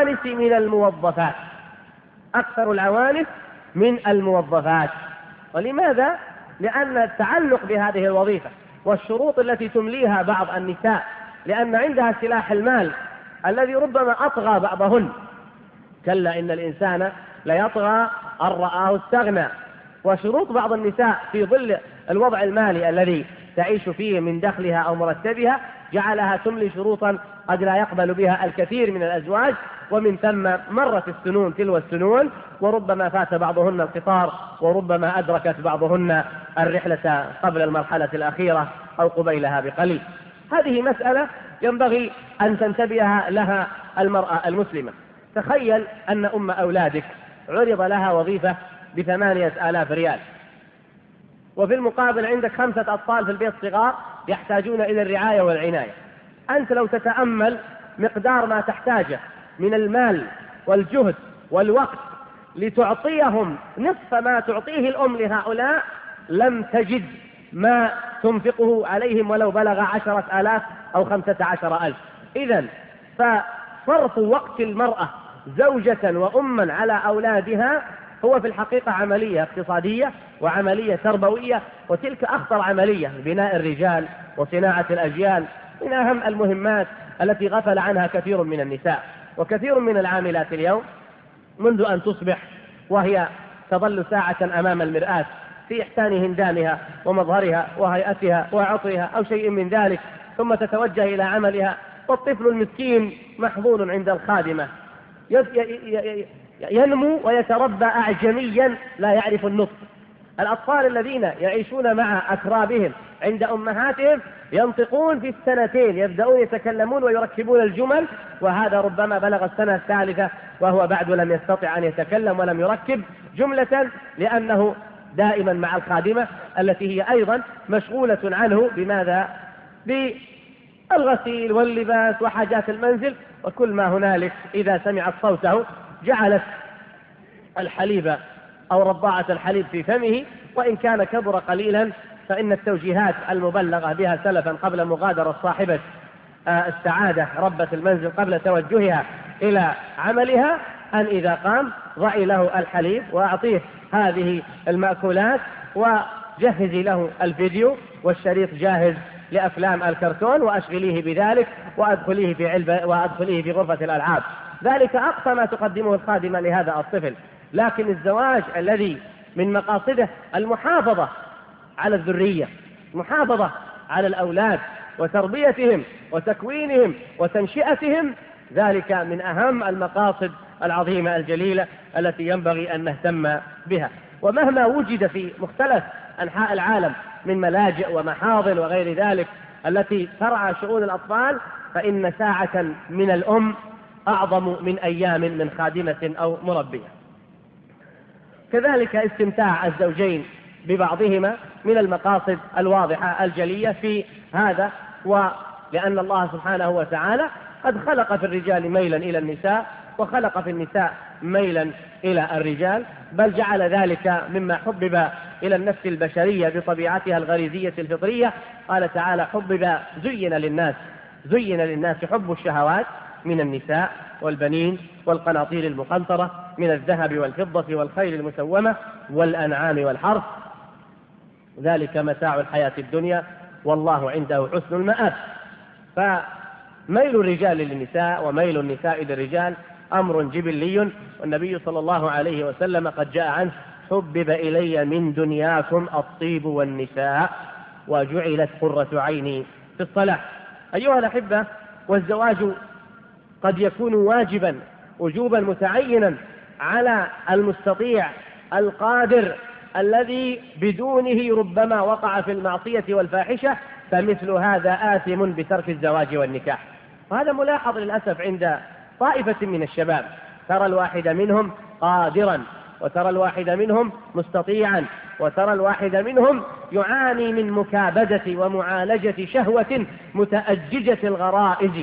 العوانس من الموظفات. ولماذا؟ لأن التعلق بهذه الوظيفة والشروط التي تمليها بعض النساء، لأن عندها سلاح المال الذي ربما أطغى بعضهن. كلا إن الإنسان ليطغى أن رآه استغنى. وشروط بعض النساء في ظل الوضع المالي الذي تعيش فيه من دخلها أو مرتبها جعلها تملي شروطا قد لا يقبل بها الكثير من الأزواج، ومن ثم مرت السنون تلو السنون، وربما فات بعضهن القطار، وربما أدركت بعضهن الرحلة قبل المرحلة الأخيرة أو قبيلها بقليل. هذه مسألة ينبغي أن تنتبه لها المرأة المسلمة. تخيل أن أم أولادك عرض لها وظيفة ب8,000 ريال، وفي المقابل عندك 5 أطفال في البيت صغار يحتاجون إلى الرعاية والعناية. أنت لو تتأمل مقدار ما تحتاجه من المال والجهد والوقت لتعطيهم نصف ما تعطيه الأم لهؤلاء، لم تجد ما تنفقه عليهم ولو بلغ 10,000 أو 15,000. إذن فصرف وقت المرأة زوجة وأما على أولادها هو في الحقيقة عملية اقتصادية وعملية تربوية، وتلك أخطر عملية، بناء الرجال وصناعة الأجيال، من أهم المهمات التي غفل عنها كثير من النساء. وكثير من العاملات اليوم منذ أن تصبح وهي تظل ساعة أمام المرآة في إحسان هندامها ومظهرها وهيئتها وعطرها أو شيء من ذلك، ثم تتوجه إلى عملها، والطفل المسكين محظوظ عند الخادمة ينمو ويتربى أعجميا لا يعرف النطق. الأطفال الذين يعيشون مع أكرابهم عند أمهاتهم ينطقون في السنتين، يبدأون يتكلمون ويركبون الجمل، وهذا ربما بلغ السنة الثالثة وهو بعد لم يستطع أن يتكلم ولم يركب جملة، لأنه دائما مع الخادمة التي هي أيضا مشغولة عنه بماذا؟ بالغسيل واللباس وحاجات المنزل وكل ما هنالك. إذا سمعت صوته جعلت الحليب أو رضاعة الحليب في فمه، وإن كان كبر قليلا فإن التوجيهات المبلغة بها سلفا قبل مغادرة صاحبة السعادة ربة المنزل قبل توجهها إلى عملها أن إذا قام ضعي له الحليب وأعطيه هذه المأكولات وجهزي له الفيديو والشريط جاهز لأفلام الكرتون وأشغليه بذلك وأدخليه في غرفة الألعاب. ذلك أقصى ما تقدمه الخادمة لهذا الطفل. لكن الزواج الذي من مقاصده المحافظة على الذرية، المحافظة على الأولاد وتربيتهم وتكوينهم وتنشئتهم، ذلك من أهم المقاصد العظيمة الجليلة التي ينبغي أن نهتم بها. ومهما وجد في مختلف أنحاء العالم من ملاجئ ومحاضن وغير ذلك التي ترعى شؤون الأطفال، فإن ساعة من الأم أعظم من أيام من خادمة أو مربية. كذلك استمتاع الزوجين ببعضهما من المقاصد الواضحة الجلية في هذا، ولأن الله سبحانه وتعالى قد خلق في الرجال ميلا إلى النساء وخلق في النساء ميلا إلى الرجال، بل جعل ذلك مما حبب إلى النفس البشرية بطبيعتها الغريزية الفطرية. قال تعالى: زين للناس حب الشهوات من النساء والبنين والقناطير المقنطرة من الذهب والفضة والخيل المسومة والأنعام والحرث، ذلك متاع الحياة الدنيا والله عنده حسن المآب. فميل الرجال للنساء وميل النساء للرجال أمر جبلي، والنبي صلى الله عليه وسلم قد جاء عنه: حبب إلي من دنياكم الطيب والنساء وجعلت قرة عيني في الصلاة. أيها الأحبة، والزواج قد يكون واجبا وجوبا متعينا على المستطيع القادر الذي بدونه ربما وقع في المعصية والفاحشة، فمثل هذا آثم بترك الزواج والنكاح. وهذا ملاحظ للأسف عند طائفة من الشباب، ترى الواحد منهم قادرا، وترى الواحد منهم مستطيعا، وترى الواحد منهم يعاني من مكابدة ومعالجة شهوة متأججة الغرائز،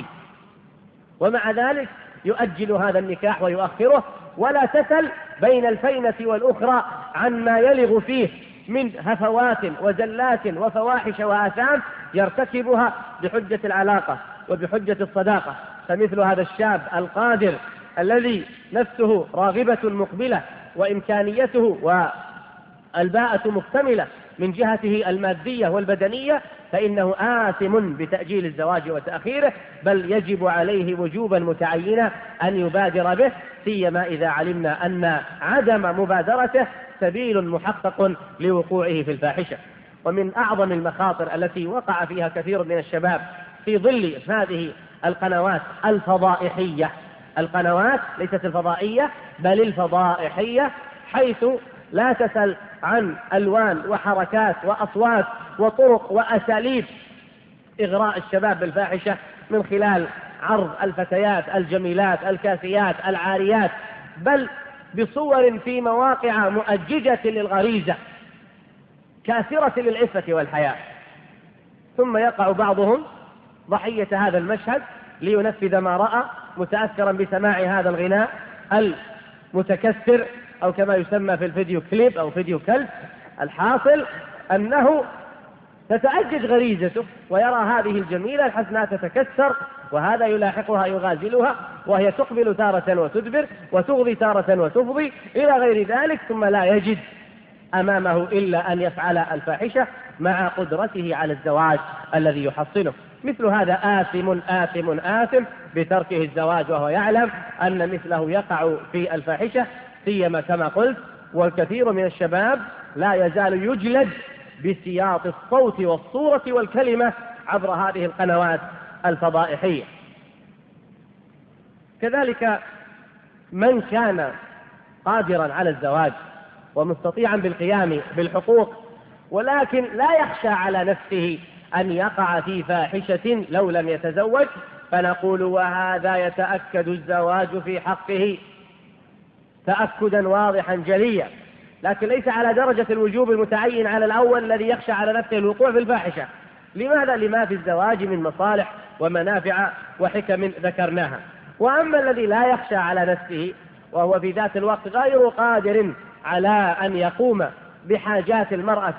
ومع ذلك يؤجل هذا النكاح ويؤخره، ولا تسل بين الفينة والأخرى عما يلغ فيه من هفوات وزلات وفواحش وآثام يرتكبها بحجة العلاقة وبحجة الصداقة. فمثل هذا الشاب القادر الذي نفسه راغبة مقبلة وإمكانيته والباءة مكتملة من جهته المادية والبدنية، فإنه آثم بتأجيل الزواج وتأخيره، بل يجب عليه وجوبا متعينا أن يبادر به، سيما إذا علمنا أن عدم مبادرته سبيل محقق لوقوعه في الفاحشة. ومن أعظم المخاطر التي وقع فيها كثير من الشباب في ظل هذه القنوات الفضائحية، القنوات ليست الفضائية بل الفضائحية، حيث لا تسل عن ألوان وحركات وأصوات وطرق وأساليب إغراء الشباب بالفاحشة، من خلال عرض الفتيات الجميلات الكاسيات العاريات، بل بصور في مواقع مؤججة للغريزة كاسرة للعفة والحياء. ثم يقع بعضهم ضحية هذا المشهد لينفذ ما رأى، متأثرا بسماع هذا الغناء المتكسر، أو كما يسمى في الفيديو كليب أو فيديو كلب. الحاصل أنه تتأجج غريزته ويرى هذه الجميلة الحسناء تتكسر، وهذا يلاحقها يغازلها، وهي تقبل تارة وتدبر وتغضي تارة وتفضي إلى غير ذلك، ثم لا يجد أمامه إلا أن يفعل الفاحشة مع قدرته على الزواج الذي يحصله. مثل هذا آثم بتركه الزواج وهو يعلم أن مثله يقع في الفاحشة، سيما كما قلت. والكثير من الشباب لا يزال يجلد بسياط الصوت والصورة والكلمة عبر هذه القنوات الفضائحية. كذلك من كان قادرا على الزواج ومستطيعا بالقيام بالحقوق، ولكن لا يخشى على نفسه أن يقع في فاحشة لو لم يتزوج، فنقول وهذا يتأكد الزواج في حقه تأكدا واضحا جليا، لكن ليس على درجة الوجوب المتعين على الأول الذي يخشى على نفسه الوقوع في الفاحشة. لماذا؟ لما في الزواج من مصالح ومنافع وحكم ذكرناها. وأما الذي لا يخشى على نفسه وهو في ذات الوقت غير قادر على أن يقوم بحاجات المرأة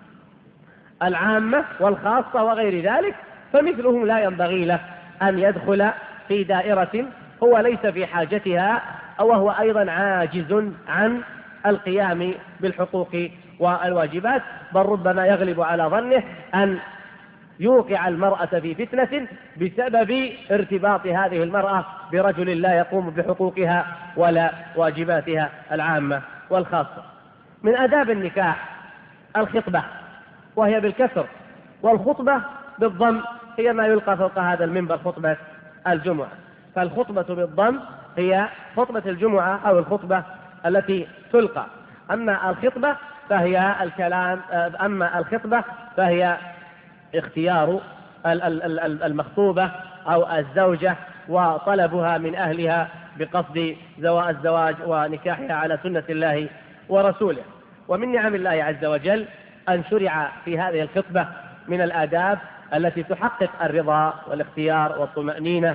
العامة والخاصة وغير ذلك، فمثله لا ينبغي له أن يدخل في دائرة هو ليس في حاجتها، وهو أيضا عاجز عن القيام بالحقوق والواجبات، بل ربما يغلب على ظنه أن يوقع المرأة في فتنة بسبب ارتباط هذه المرأة برجل لا يقوم بحقوقها ولا واجباتها العامة والخاصة. من آداب النكاح الخطبة، وهي بالكسر، والخطبة بالضم هي ما يلقى فوق هذا المنبر خطبة الجمعة. فالخطبة بالضم هي خطبة الجمعة أو الخطبة التي تلقى. أما الخطبة فهي الكلام، أما الخطبة فهي اختيار المخطوبة أو الزوجة وطلبها من أهلها بقصد الزواج ونكاحها على سنة الله ورسوله. ومن نعم الله عز وجل أن شرع في هذه الخطبة من الآداب التي تحقق الرضا والاختيار والطمأنينة،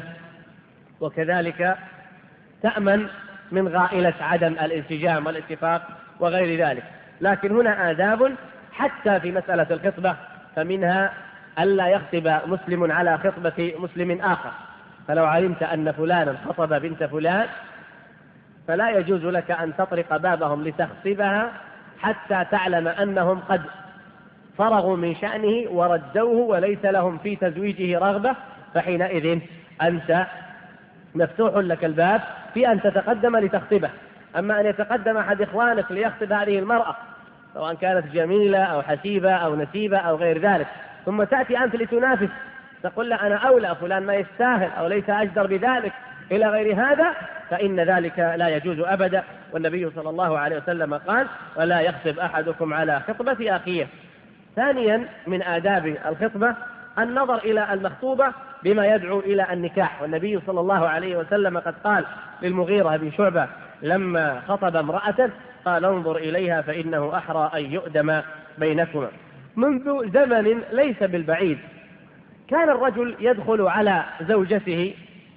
وكذلك تأمن من غائلة عدم الانسجام والاتفاق وغير ذلك. لكن هنا آداب حتى في مسألة الخطبة، فمنها ألا يخطب مسلم على خطبة مسلم آخر. فلو علمت أن فلانا خطب بنت فلان فلا يجوز لك أن تطرق بابهم لتخطبها حتى تعلم أنهم قد فرغوا من شأنه وردوه وليس لهم في تزويجه رغبة، فحينئذ أنت مفتوح لك الباب في أن تتقدم لتخطبه. أما أن يتقدم أحد إخوانك ليخطب هذه المرأة سواء كانت جميلة أو حسيبة أو نسيبة أو غير ذلك، ثم تأتي أنت لتنافس تقول له أنا أولى، فلان ما يستاهل أو ليس أجدر بذلك إلى غير هذا، فإن ذلك لا يجوز أبدا. والنبي صلى الله عليه وسلم قال: ولا يخطب أحدكم على خطبة أخيه. ثانيا من آداب الخطبة النظر إلى المخطوبة بما يدعو إلى النكاح. والنبي صلى الله عليه وسلم قد قال للمغيرة بن شعبة لما خطب امرأة قال: انظر إليها فإنه أحرى أن يؤدم بينكما. منذ زمن ليس بالبعيد كان الرجل يدخل على زوجته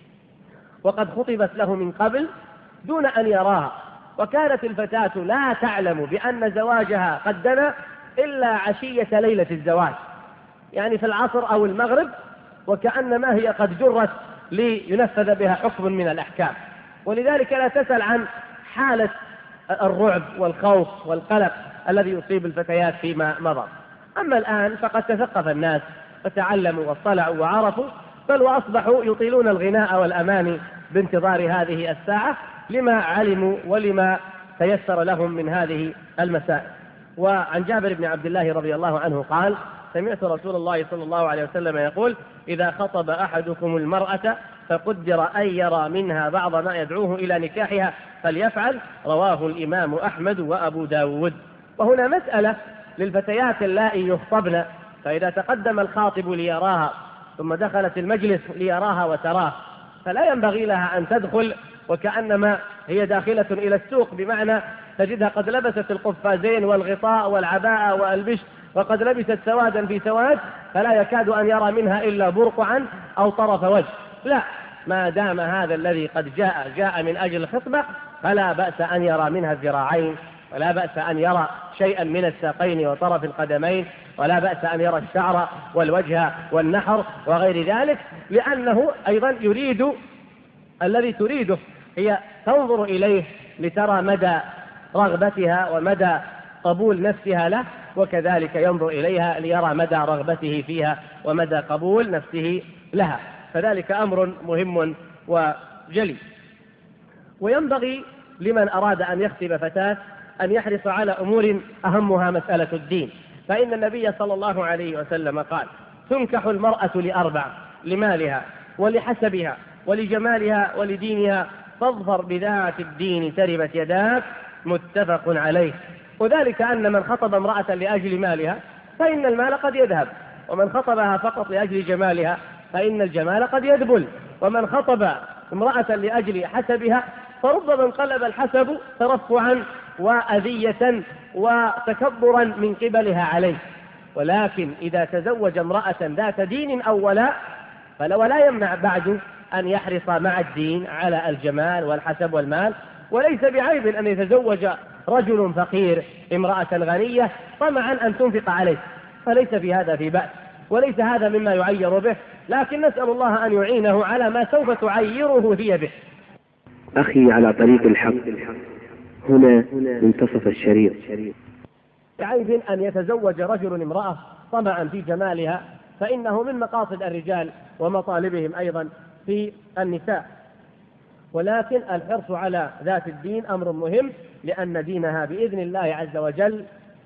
وقد خطبت له من قبل دون أن يراها، وكانت الفتاة لا تعلم بأن زواجها قد دنا إلا عشية ليلة الزواج، يعني في العصر أو المغرب، وكأنما هي قد جرت لينفذ بها حكم من الأحكام. ولذلك لا تسأل عن حالة الرعب والخوف والقلق الذي يصيب الفتيات فيما مضى. أما الآن فقد تثقف الناس فتعلموا واطلعوا وعرفوا، بل وأصبحوا يطيلون الغناء والأماني بانتظار هذه الساعة لما علموا ولما تيسر لهم من هذه المسائل. وعن جابر بن عبد الله رضي الله عنه قال: سمعت رسول الله صلى الله عليه وسلم يقول: إذا خطب أحدكم المرأة فقدر أن يرى منها بعض ما يدعوه إلى نكاحها فليفعل. رواه الإمام أحمد وأبو داود. وهنا مسألة للفتيات اللائي يخطبن، فإذا تقدم الخاطب ليراها ثم دخلت المجلس ليراها وتراه، فلا ينبغي لها أن تدخل وكأنما هي داخلة إلى السوق، بمعنى تجدها قد لبست القفازين والغطاء والعباءة والبش وقد لبست سوادا في سواد، فلا يكاد أن يرى منها إلا برقعا أو طرف وجه. لا، ما دام هذا الذي قد جاء من أجل الخطبة فلا بأس أن يرى منها الذراعين، ولا بأس أن يرى شيئا من الساقين وطرف القدمين، ولا بأس أن يرى الشعر والوجه والنحر وغير ذلك، لأنه أيضا يريد الذي تريده هي تنظر إليه لترى مدى رغبتها ومدى قبول نفسها له، وكذلك ينظر إليها ليرى مدى رغبته فيها ومدى قبول نفسه لها. فذلك أمر مهم وجلي. وينبغي لمن أراد أن يخطب فتاة أن يحرص على أمور أهمها مسألة الدين، فإن النبي صلى الله عليه وسلم قال: تنكح المرأة لأربع: لمالها ولحسبها ولجمالها ولدينها، فاظفر بذات الدين تربت يداك. متفق عليه. وذلك أن من خطب امرأة لأجل مالها فإن المال قد يذهب، ومن خطبها فقط لأجل جمالها فإن الجمال قد يذبل، ومن خطب امرأة لأجل حسبها فربما انقلب الحسب ترفعا وأذية وتكبرا من قبلها عليه. ولكن إذا تزوج امرأة ذات دين أو ولاء ولا يمنع بعد أن يحرص مع الدين على الجمال والحسب والمال. وليس بعيب أن يتزوج رجل فقير امرأة غنية طمعا أن تنفق عليه، فليس في هذا في بأس، وليس هذا مما يعير به، لكن نسأل الله أن يعينه على ما سوف تعيره هي به. أخي على طريق الحق، هنا منتصف الشريط. بعيب أن يتزوج رجل امرأة طمعا في جمالها، فإنه من مقاصد الرجال ومطالبهم أيضا في النساء. ولكن الحرص على ذات الدين أمر مهم، لأن دينها بإذن الله عز وجل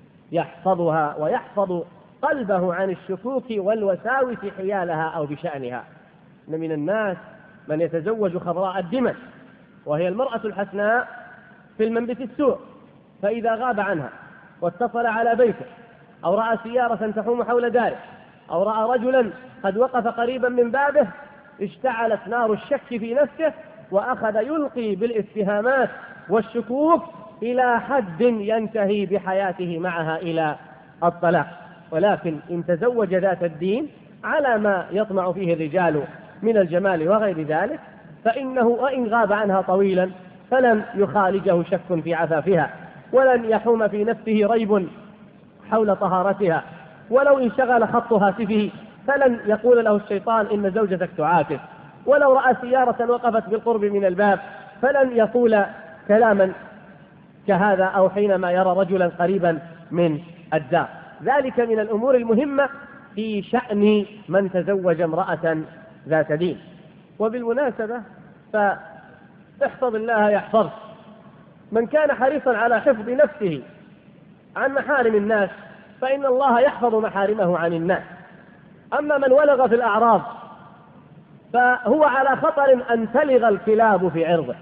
يحفظها ويحفظ قلبه عن الشكوك والوساوس حيالها أو بشأنها. من الناس من يتزوج خضراء الدمن، وهي المرأة الحسناء في المنبت السوء، فإذا غاب عنها واتصل على بيته أو رأى سيارة تحوم حول داره أو رأى رجلا قد وقف قريبا من بابه اشتعلت نار الشك في نفسه، وأخذ يلقي بالاتهامات والشكوك إلى حد ينتهي بحياته معها إلى الطلاق. ولكن إن تزوج ذات الدين على ما يطمع فيه الرجال من الجمال وغير ذلك، فإنه وإن غاب عنها طويلا فلن يخالجه شك في عفافها، ولن يحوم في نفسه ريب حول طهارتها، ولو انشغل خط هاتفه فلن يقول له الشيطان إن زوجتك تعاكس، ولو رأى سيارة وقفت بالقرب من الباب فلن يقول كلاما كهذا، أو حينما يرى رجلا قريبا من الدار. ذلك من الأمور المهمة في شأن من تزوج امرأة ذات دين. وبالمناسبة فاحفظ الله يحفظك. من كان حريصا على حفظ نفسه عن محارم الناس فإن الله يحفظ محارمه عن الناس. أما من ولغ في الأعراض فهو على خطر أن تلغ الكلاب في عرضه،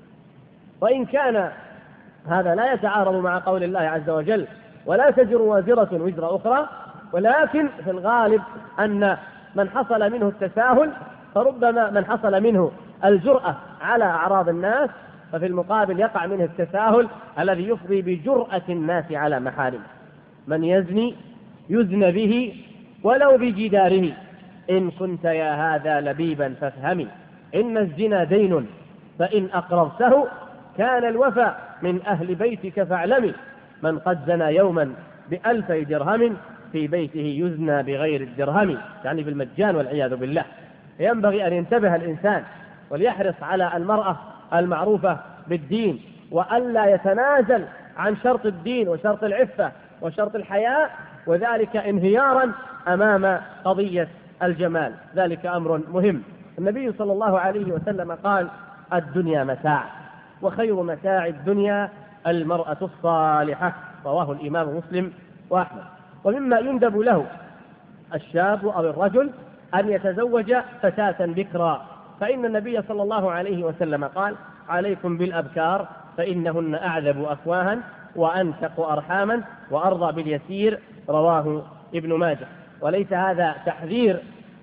وإن كان هذا لا يتعارض مع قول الله عز وجل ولا تزر وازرة وزر أخرى، ولكن في الغالب أن من حصل منه التساهل فربما من حصل منه الجرأة على أعراض الناس ففي المقابل يقع منه التساهل الذي يفضي بجرأة الناس على محارمه. من يزني يزن به ولو بجداره، إن كنت يا هذا لبيبا فافهمي، إن الزنا دين فإن أقررته كان الوفى من أهل بيتك فاعلمي، من قد زنى يوما ب1000 درهم في بيته يزنى بغير الدرهم، يعني بالمجان والعياذ بالله. ينبغي أن ينتبه الإنسان وليحرص على المرأة المعروفة بالدين، وألا يتنازل عن شرط الدين وشرط العفة وشرط الحياء، وذلك انهيارا أمام قضية الجمال. ذلك أمر مهم. النبي صلى الله عليه وسلم قال: الدنيا متاع، وخير متاع الدنيا المرأة الصالحة. رواه الإمام مسلم وأحمد. ومما يندب له الشاب أو الرجل أن يتزوج فتاة بكرا، فإن النبي صلى الله عليه وسلم قال: عليكم بالأبكار فإنهن أعذب أفواها وأنتق أرحاما وأرضى باليسير. رواه ابن ماجه. وليس هذا تحذير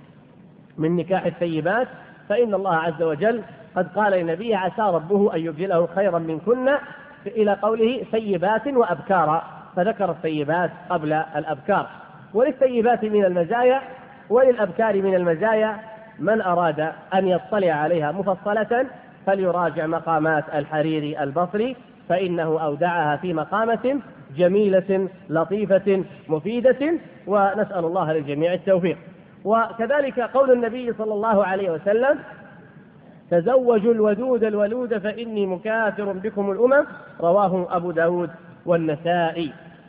من نكاح الثيبات، فإن الله عز وجل قد قال لنبيه: عسى ربه أن يبدله خيرا منكن، إلى قوله ثيبات وأبكارا، فذكر الثيبات قبل الأبكار. وللثيبات من المزايا وللأبكار من المزايا. من أراد أن يطلع عليها مفصلة فليراجع مقامات الحريري البصري، فإنه أودعها في مقامة جميلة لطيفة مفيدة، ونسأل الله للجميع التوفيق. وكذلك قول النبي صلى الله عليه وسلم: تزوجوا الودود الولود فإني مكاثر بكم الأمم. رواه أبو داود والنسائي.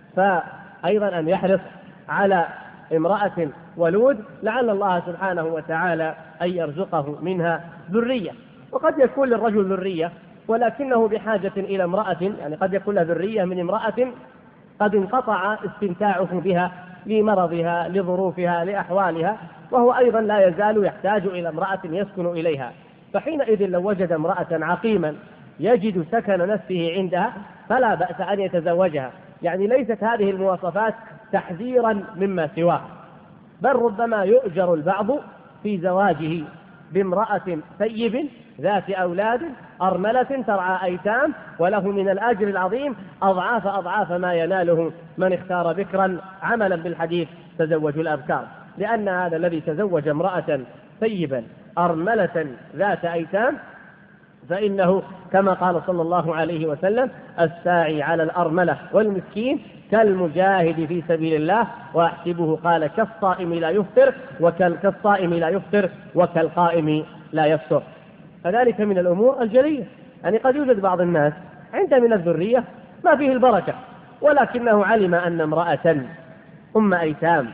فأيضا أن يحرص على امرأة ولود، لعل الله سبحانه وتعالى أن يرزقه منها ذرية. وقد يكون للرجل ذرية ولكنه بحاجة إلى امرأة، يعني قد يكون له ذرية من امرأة قد انقطع استمتاعه بها لمرضها لظروفها لأحوالها، وهو أيضا لا يزال يحتاج إلى امرأة يسكن إليها. فحينئذ لو وجد امرأة عقيما يجد سكن نفسه عندها فلا بأس أن يتزوجها. يعني ليست هذه المواصفات تحذيرا مما سواه، بل ربما يؤجر البعض في زواجه بامرأة ثيب ذات أولاد أرملة ترعى أيتام، وله من الأجر العظيم أضعاف ما يناله من اختار بكرا، عملا بالحديث: تزوجوا الأبكار. لأن هذا الذي تزوج امرأة ثيبا أرملة ذات أيتام فإنه كما قال صلى الله عليه وسلم: الساعي على الأرملة والمسكين كالمجاهد في سبيل الله، وأحسبه قال: كالصائم لا يفطر كالصائم لا يفطر وكالقائم لا يفطر. فذلك من الأمور الجلية. يعني قد يوجد بعض الناس عنده من الذرية ما فيه البركة، ولكنه علم أن امرأة أم أيتام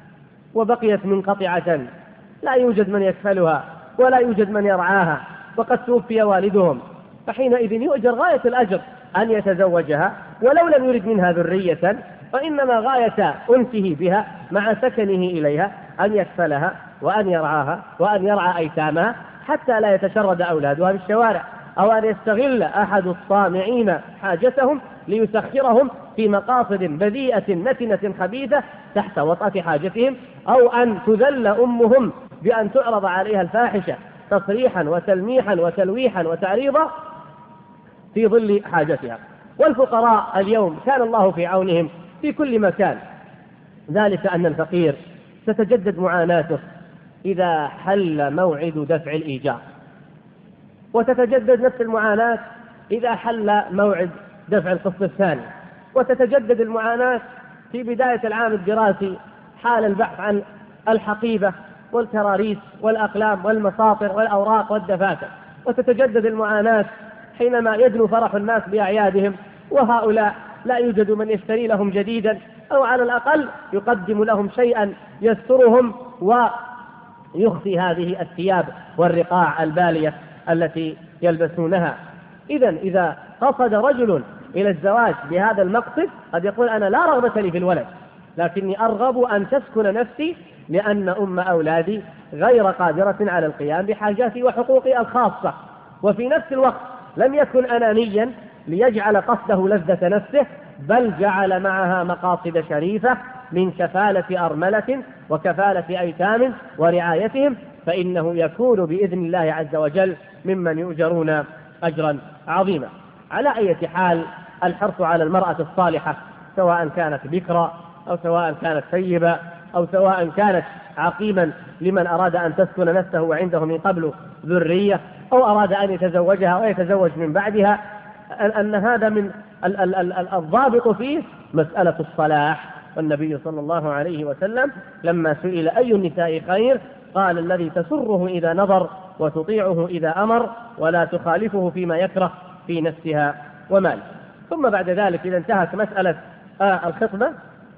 وبقيت منقطعة لا يوجد من يكفلها ولا يوجد من يرعاها، وقد توفي والدهم، فحينئذ يؤجر غاية الأجر أن يتزوجها ولو لم يرد منها ذرية، فإنما غاية أنسه بها مع سكنه إليها أن يكفلها وأن يرعاها وأن يرعى أيتامها حتى لا يتشرد أولادها في الشوارع، أو أن يستغل أحد الطامعين حاجتهم ليسخرهم في مقاصد بذيئة نتنة خبيثة تحت وطأة حاجتهم، أو أن تذل أمهم بأن تعرض عليها الفاحشة تصريحا وتلميحا وتلويحا وتعريضا في ظل حاجتها. والفقراء اليوم كان الله في عونهم في كل مكان، ذلك أن الفقير ستتجدد معاناته إذا حل موعد دفع الإيجار، وتتجدد نفس المعاناة إذا حل موعد دفع القسط الثاني، وتتجدد المعاناة في بداية العام الدراسي حال البحث عن الحقيبة والكراريس والأقلام والمساطر والأوراق والدفاتر، وتتجدد المعاناة حينما يدنو فرح الناس بأعيادهم وهؤلاء لا يوجد من يشتري لهم جديدا، أو على الأقل يقدم لهم شيئا يسترهم ويخفي هذه الثياب والرقاع البالية التي يلبسونها. إذا قصد رجل إلى الزواج بهذا المقصد قد يقول أنا لا رغبة لي في الولد، لكني أرغب أن تسكن نفسي لأن أم أولادي غير قادرة على القيام بحاجاتي وحقوقي الخاصة. وفي نفس الوقت لم يكن أنانيا ليجعل قصده لذة نفسه، بل جعل معها مقاصد شريفة من كفالة أرملة وكفالة أيتام ورعايتهم، فإنه يكون بإذن الله عز وجل ممن يؤجرون أجرا عظيما. على أي حال الحرص على المرأة الصالحة سواء كانت بكرا أو سواء كانت ثيبة أو سواء كانت عقيما لمن أراد أن تسكن نفسه وعنده من قبل ذرية أو أراد أن يتزوجها ويتزوج من بعدها، أن هذا من الضابط فيه مسألة الصلاح. والنبي صلى الله عليه وسلم لما سئل أي النساء خير قال الذي تسره إذا نظر وتطيعه إذا أمر ولا تخالفه فيما يكره في نفسها وماله. ثم بعد ذلك إذا انتهت مسألة الخطبة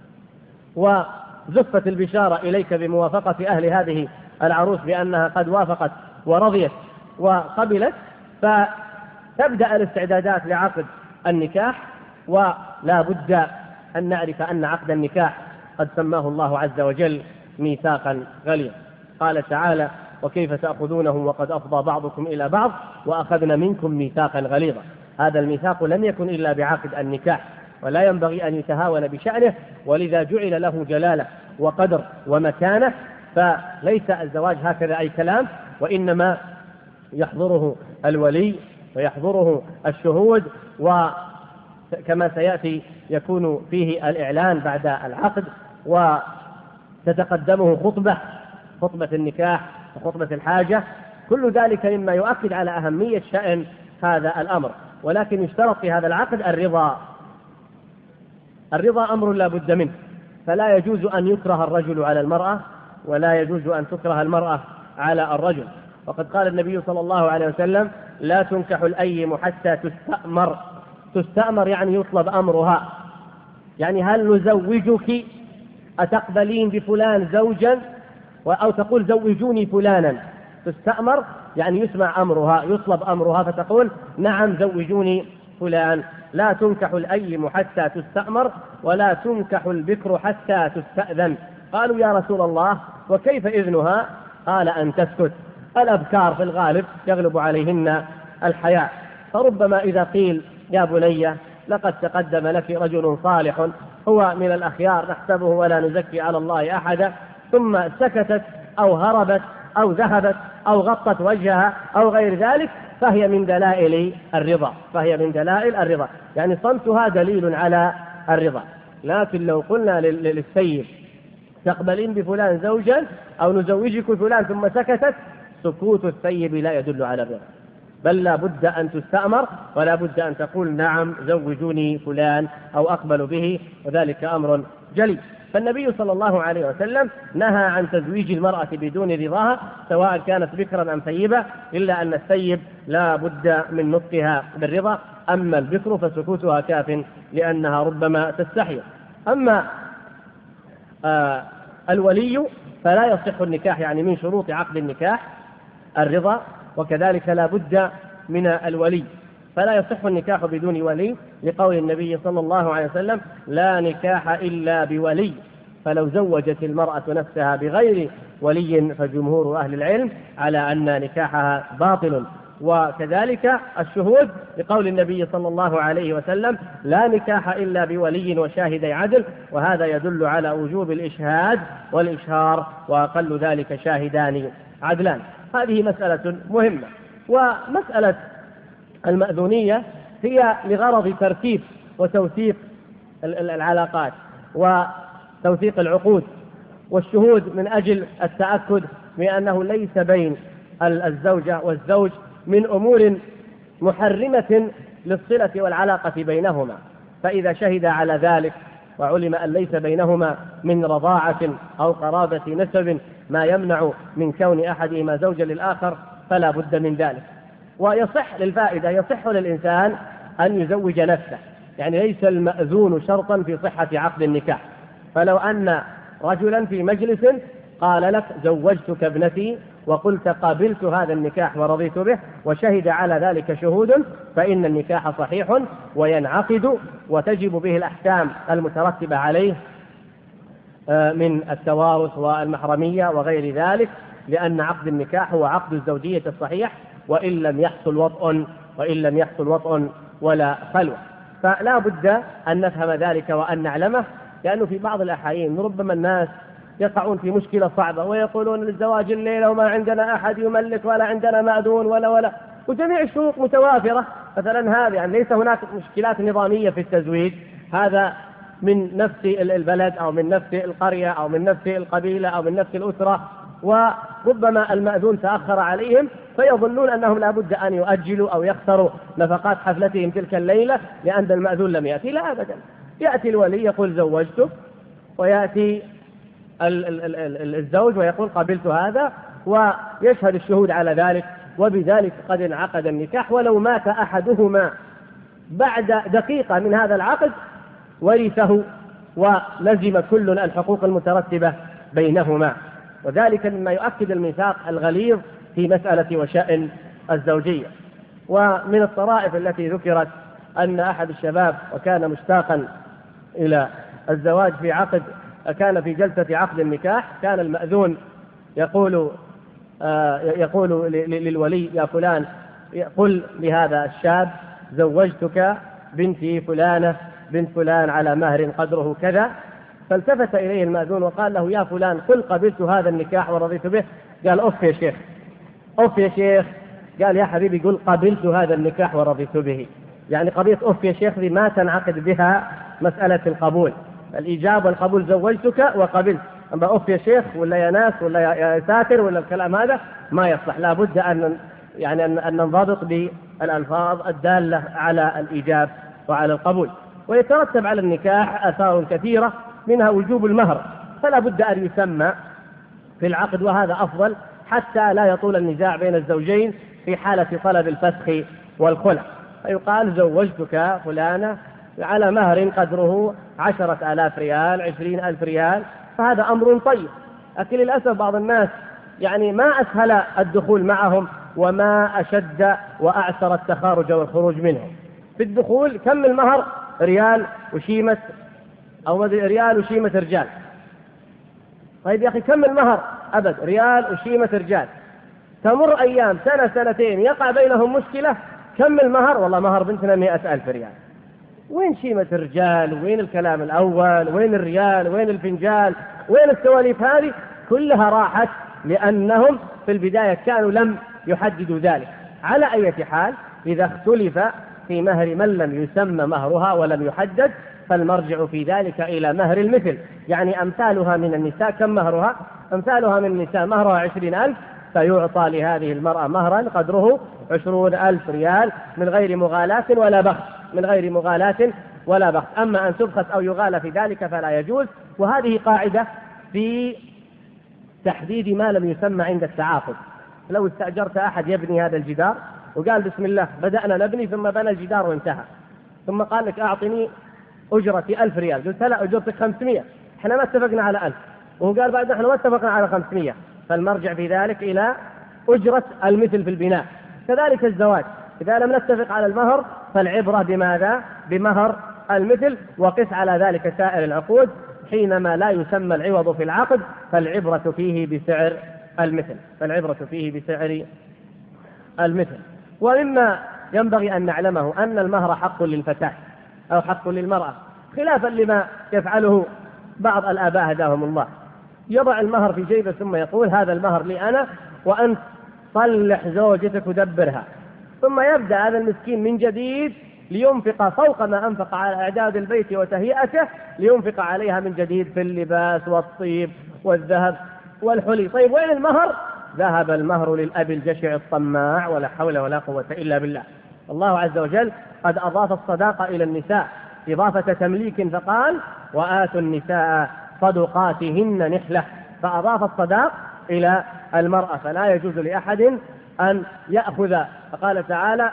وزفت البشارة إليك بموافقة أهل هذه العروس بأنها قد وافقت ورضيت وقبلت، فتبدأ الاستعدادات لعقد النكاح. ولا بد أن نعرف أن عقد النكاح قد سماه الله عز وجل ميثاقا غليظا. قال تعالى وكيف تأخذونه وقد أفضى بعضكم إلى بعض وأخذنا منكم ميثاقا غليظا. هذا الميثاق لم يكن إلا بعقد النكاح، ولا ينبغي أن يتهاون بشأنه، ولذا جعل له جلالة وقدر ومكانة. فليس الزواج هكذا أي كلام، وإنما يحضره الولي ويحضره الشهود، وكما سيأتي يكون فيه الإعلان بعد العقد، وتتقدمه خطبة النكاح وخطبة الحاجة. كل ذلك مما يؤكد على أهمية شأن هذا الأمر. ولكن يشترط في هذا العقد الرضا أمر لا بد منه، فلا يجوز أن يكره الرجل على المرأة ولا يجوز أن تكره المرأة على الرجل. وقد قال النبي صلى الله عليه وسلم لا تنكح الأيم حتى تستأمر يعني يطلب أمرها، يعني هل نزوجك أتقبلين بفلان زوجا، أو تقول زوجوني فلانا. تستأمر يعني يسمع أمرها، يطلب أمرها، فتقول نعم زوجوني فلان. لا تنكح الأيم حتى تستأمر ولا تنكح البكر حتى تستأذن. قالوا يا رسول الله وكيف إذنها؟ قال أن تسكت. الأبكار في الغالب يغلب عليهن الحياء، فربما إذا قيل يا بني لقد تقدم لك رجل صالح هو من الأخيار نحسبه ولا نزكي على الله أحدا، ثم سكتت أو هربت أو ذهبت أو غطت وجهها أو غير ذلك، فهي من دلائل الرضا، يعني صمتها دليل على الرضا. لكن لو قلنا للسيد تقبلين بفلان زوجا أو نزوجك فلان ثم سكتت، سكوت السيد لا يدل على الرضا، بل لا بد أن تستأمر ولا بد أن تقول نعم زوجوني فلان أو أقبل به، وذلك أمر جلي. فالنبي صلى الله عليه وسلم نهى عن تزويج المرأة بدون رضاها سواء كانت بكرا أم ثيبة، إلا أن الثيب لا بد من نطقها بالرضا، أما البكر فسكوتها كاف لأنها ربما تستحي. أما الولي فلا يصح النكاح، يعني من شروط عقد النكاح الرضا، وكذلك لا بد من الولي، فلا يصح النكاح بدون ولي، لقول النبي صلى الله عليه وسلم لا نكاح إلا بولي. فلو زوجت المرأة نفسها بغير ولي فجمهور أهل العلم على أن نكاحها باطل. وكذلك الشهود، لقول النبي صلى الله عليه وسلم لا نكاح إلا بولي وشاهدي عدل، وهذا يدل على وجوب الإشهاد والإشهار، وأقل ذلك شاهدان عدلان. هذه مسألة مهمة. ومسألة المأذونية هي لغرض ترتيب وتوثيق العلاقات وتوثيق العقود، والشهود من أجل التأكد بأنه ليس بين الزوجة والزوج من أمور محرمة للصلة والعلاقة بينهما، فإذا شهد على ذلك وعلم أن ليس بينهما من رضاعة أو قرابة نسب ما يمنع من كون أحدهما زوجا للآخر فلا بد من ذلك. ويصح للفائدة، يصح للإنسان أن يزوج نفسه، يعني ليس المأذون شرطا في صحة عقد النكاح. فلو أن رجلا في مجلس قال لك زوجتك ابنتي وقلت قبلت هذا النكاح ورضيت به وشهد على ذلك شهود، فإن النكاح صحيح وينعقد وتجب به الأحكام المترتبة عليه من التوارث والمحرمية وغير ذلك، لأن عقد النكاح هو عقد الزوجية الصحيح وإن لم يحصل وطء ولا خلوة. فلا بد أن نفهم ذلك وأن نعلمه، لأنه في بعض الأحيان ربما الناس يقعون في مشكلة صعبة ويقولون للزواج الليلة وما عندنا أحد يملك ولا عندنا مأذون ولا وجميع الشروط متوافرة مثلا. هذه يعني ليس هناك مشكلات نظامية في التزويج، هذا من نفس البلد أو من نفس القرية أو من نفس القبيلة أو من نفس الأسرة، وربما المأذون تأخر عليهم فيظنون أنهم لا بد أن يؤجلوا أو يخسروا نفقات حفلتهم تلك الليلة لأن المأذون لم يأتي. لا أبدا، يأتي الولي يقول زوجته، ويأتي الزوج ويقول قبلت هذا، ويشهد الشهود على ذلك، وبذلك قد انعقد النكاح. ولو مات أحدهما بعد دقيقة من هذا العقد ورثه ولزم كل الحقوق المترتبة بينهما، وذلك مما يؤكد الميثاق الغليظ في مسألة وشأن الزوجية. ومن الطرائف التي ذكرت أن أحد الشباب وكان مشتاقا إلى الزواج في عقد، كان في جلسة عقد النكاح، كان المأذون يقول للولي يا فلان قل لهذا الشاب زوجتك بنتي فلانة بنت فلان على مهر قدره كذا. فالتفت إليه المأذون وقال له يا فلان قل قبلت هذا النكاح ورضيت به. قال أف يا شيخ، أف يا شيخ. قال يا حبيبي قل قبلت هذا النكاح ورضيت به. يعني قضية أف يا شيخ دي ما تنعقد بها مسألة القبول، الإجابة والقبول زوجتك وقبلت. أما أف يا شيخ ولا يا ناس ولا يا ساتر ولا الكلام هذا ما يصلح. لا بد أن ننضبط بالألفاظ الدالة على الإيجاب وعلى القبول. ويترتب على النكاح آثار كثيرة، منها وجوب المهر، فلا بد أن يسمى في العقد، وهذا أفضل حتى لا يطول النزاع بين الزوجين في حالة طلب الفسخ والخلع. فيقال زوجتك فلانة على مهر قدره 10,000 ريال 20,000 ريال، فهذا أمر طيب. لكن للأسف بعض الناس يعني ما أسهل الدخول معهم وما أشد وأعسر التخارج والخروج منهم. في الدخول كم المهر؟ ريال وشيمة أو ريال وشيمة رجال. طيب يا أخي كم المهر؟ أبد ريال وشيمة رجال. تمر أيام سنة سنتين يقع بينهم مشكلة، كم المهر؟ والله مهر بنتنا 100,000 ريال. وين شيمة الرجال؟ وين الكلام الأول؟ وين الريال؟ وين الفنجال؟ وين السواليف هذه؟ كلها راحت لأنهم في البداية كانوا لم يحددوا ذلك. على أي حال إذا اختلف في مهر من لم يسمى مهرها ولم يحدد فالمرجع في ذلك إلى مهر المثل. يعني أمثالها من النساء كم مهرها؟ أمثالها من النساء مهرها 20,000، فيعطى لهذه المرأة مهرا قدره 20,000 ريال من غير مغالاة ولا بخس، من غير مغالاة ولا بخس. أما أن تبخس أو يغالى في ذلك فلا يجوز. وهذه قاعدة في تحديد ما لم يسمى عند التعاقد. لو استأجرت أحد يبني هذا الجدار وقال بسم الله بدأنا نبني ثم بنى الجدار وانتهى، ثم قال لك أعطني أجرتي 1000 ريال، قلت لا أجرتك 500، احنا ما اتفقنا على 1000، وهو قال بعد احنا ما اتفقنا على 500، فالمرجع في ذلك إلى أجرة المثل في البناء. كذلك الزواج إذا لم نتفق على المهر فالعبرة بماذا؟ بمهر المثل. وقس على ذلك سائر العقود، حينما لا يسمى العوض في العقد فالعبرة فيه بسعر المثل، فالعبرة فيه بسعر المثل. ومما ينبغي أن نعلمه أن المهر حق للفتاة أو حق للمرأة، خلافا لما يفعله بعض الآباء هداهم الله، يضع المهر في جيبه ثم يقول هذا المهر لي أنا وأنت صلح زوجتك ودبرها، ثم يبدأ هذا المسكين من جديد لينفق فوق ما أنفق على إعداد البيت وتهيئته، لينفق عليها من جديد في اللباس والطيب والذهب والحلي. طيب وين المهر؟ ذهب المهر للأب الجشع الطماع، ولا حول ولا قوة إلا بالله. الله عز وجل قد أضاف الصداقة إلى النساء إضافة تمليك، فقال وآتوا النساء صدقاتهن نحلة، فأضاف الصداق إلى المرأة، فلا يجوز لأحد أن يأخذ. فقال تعالى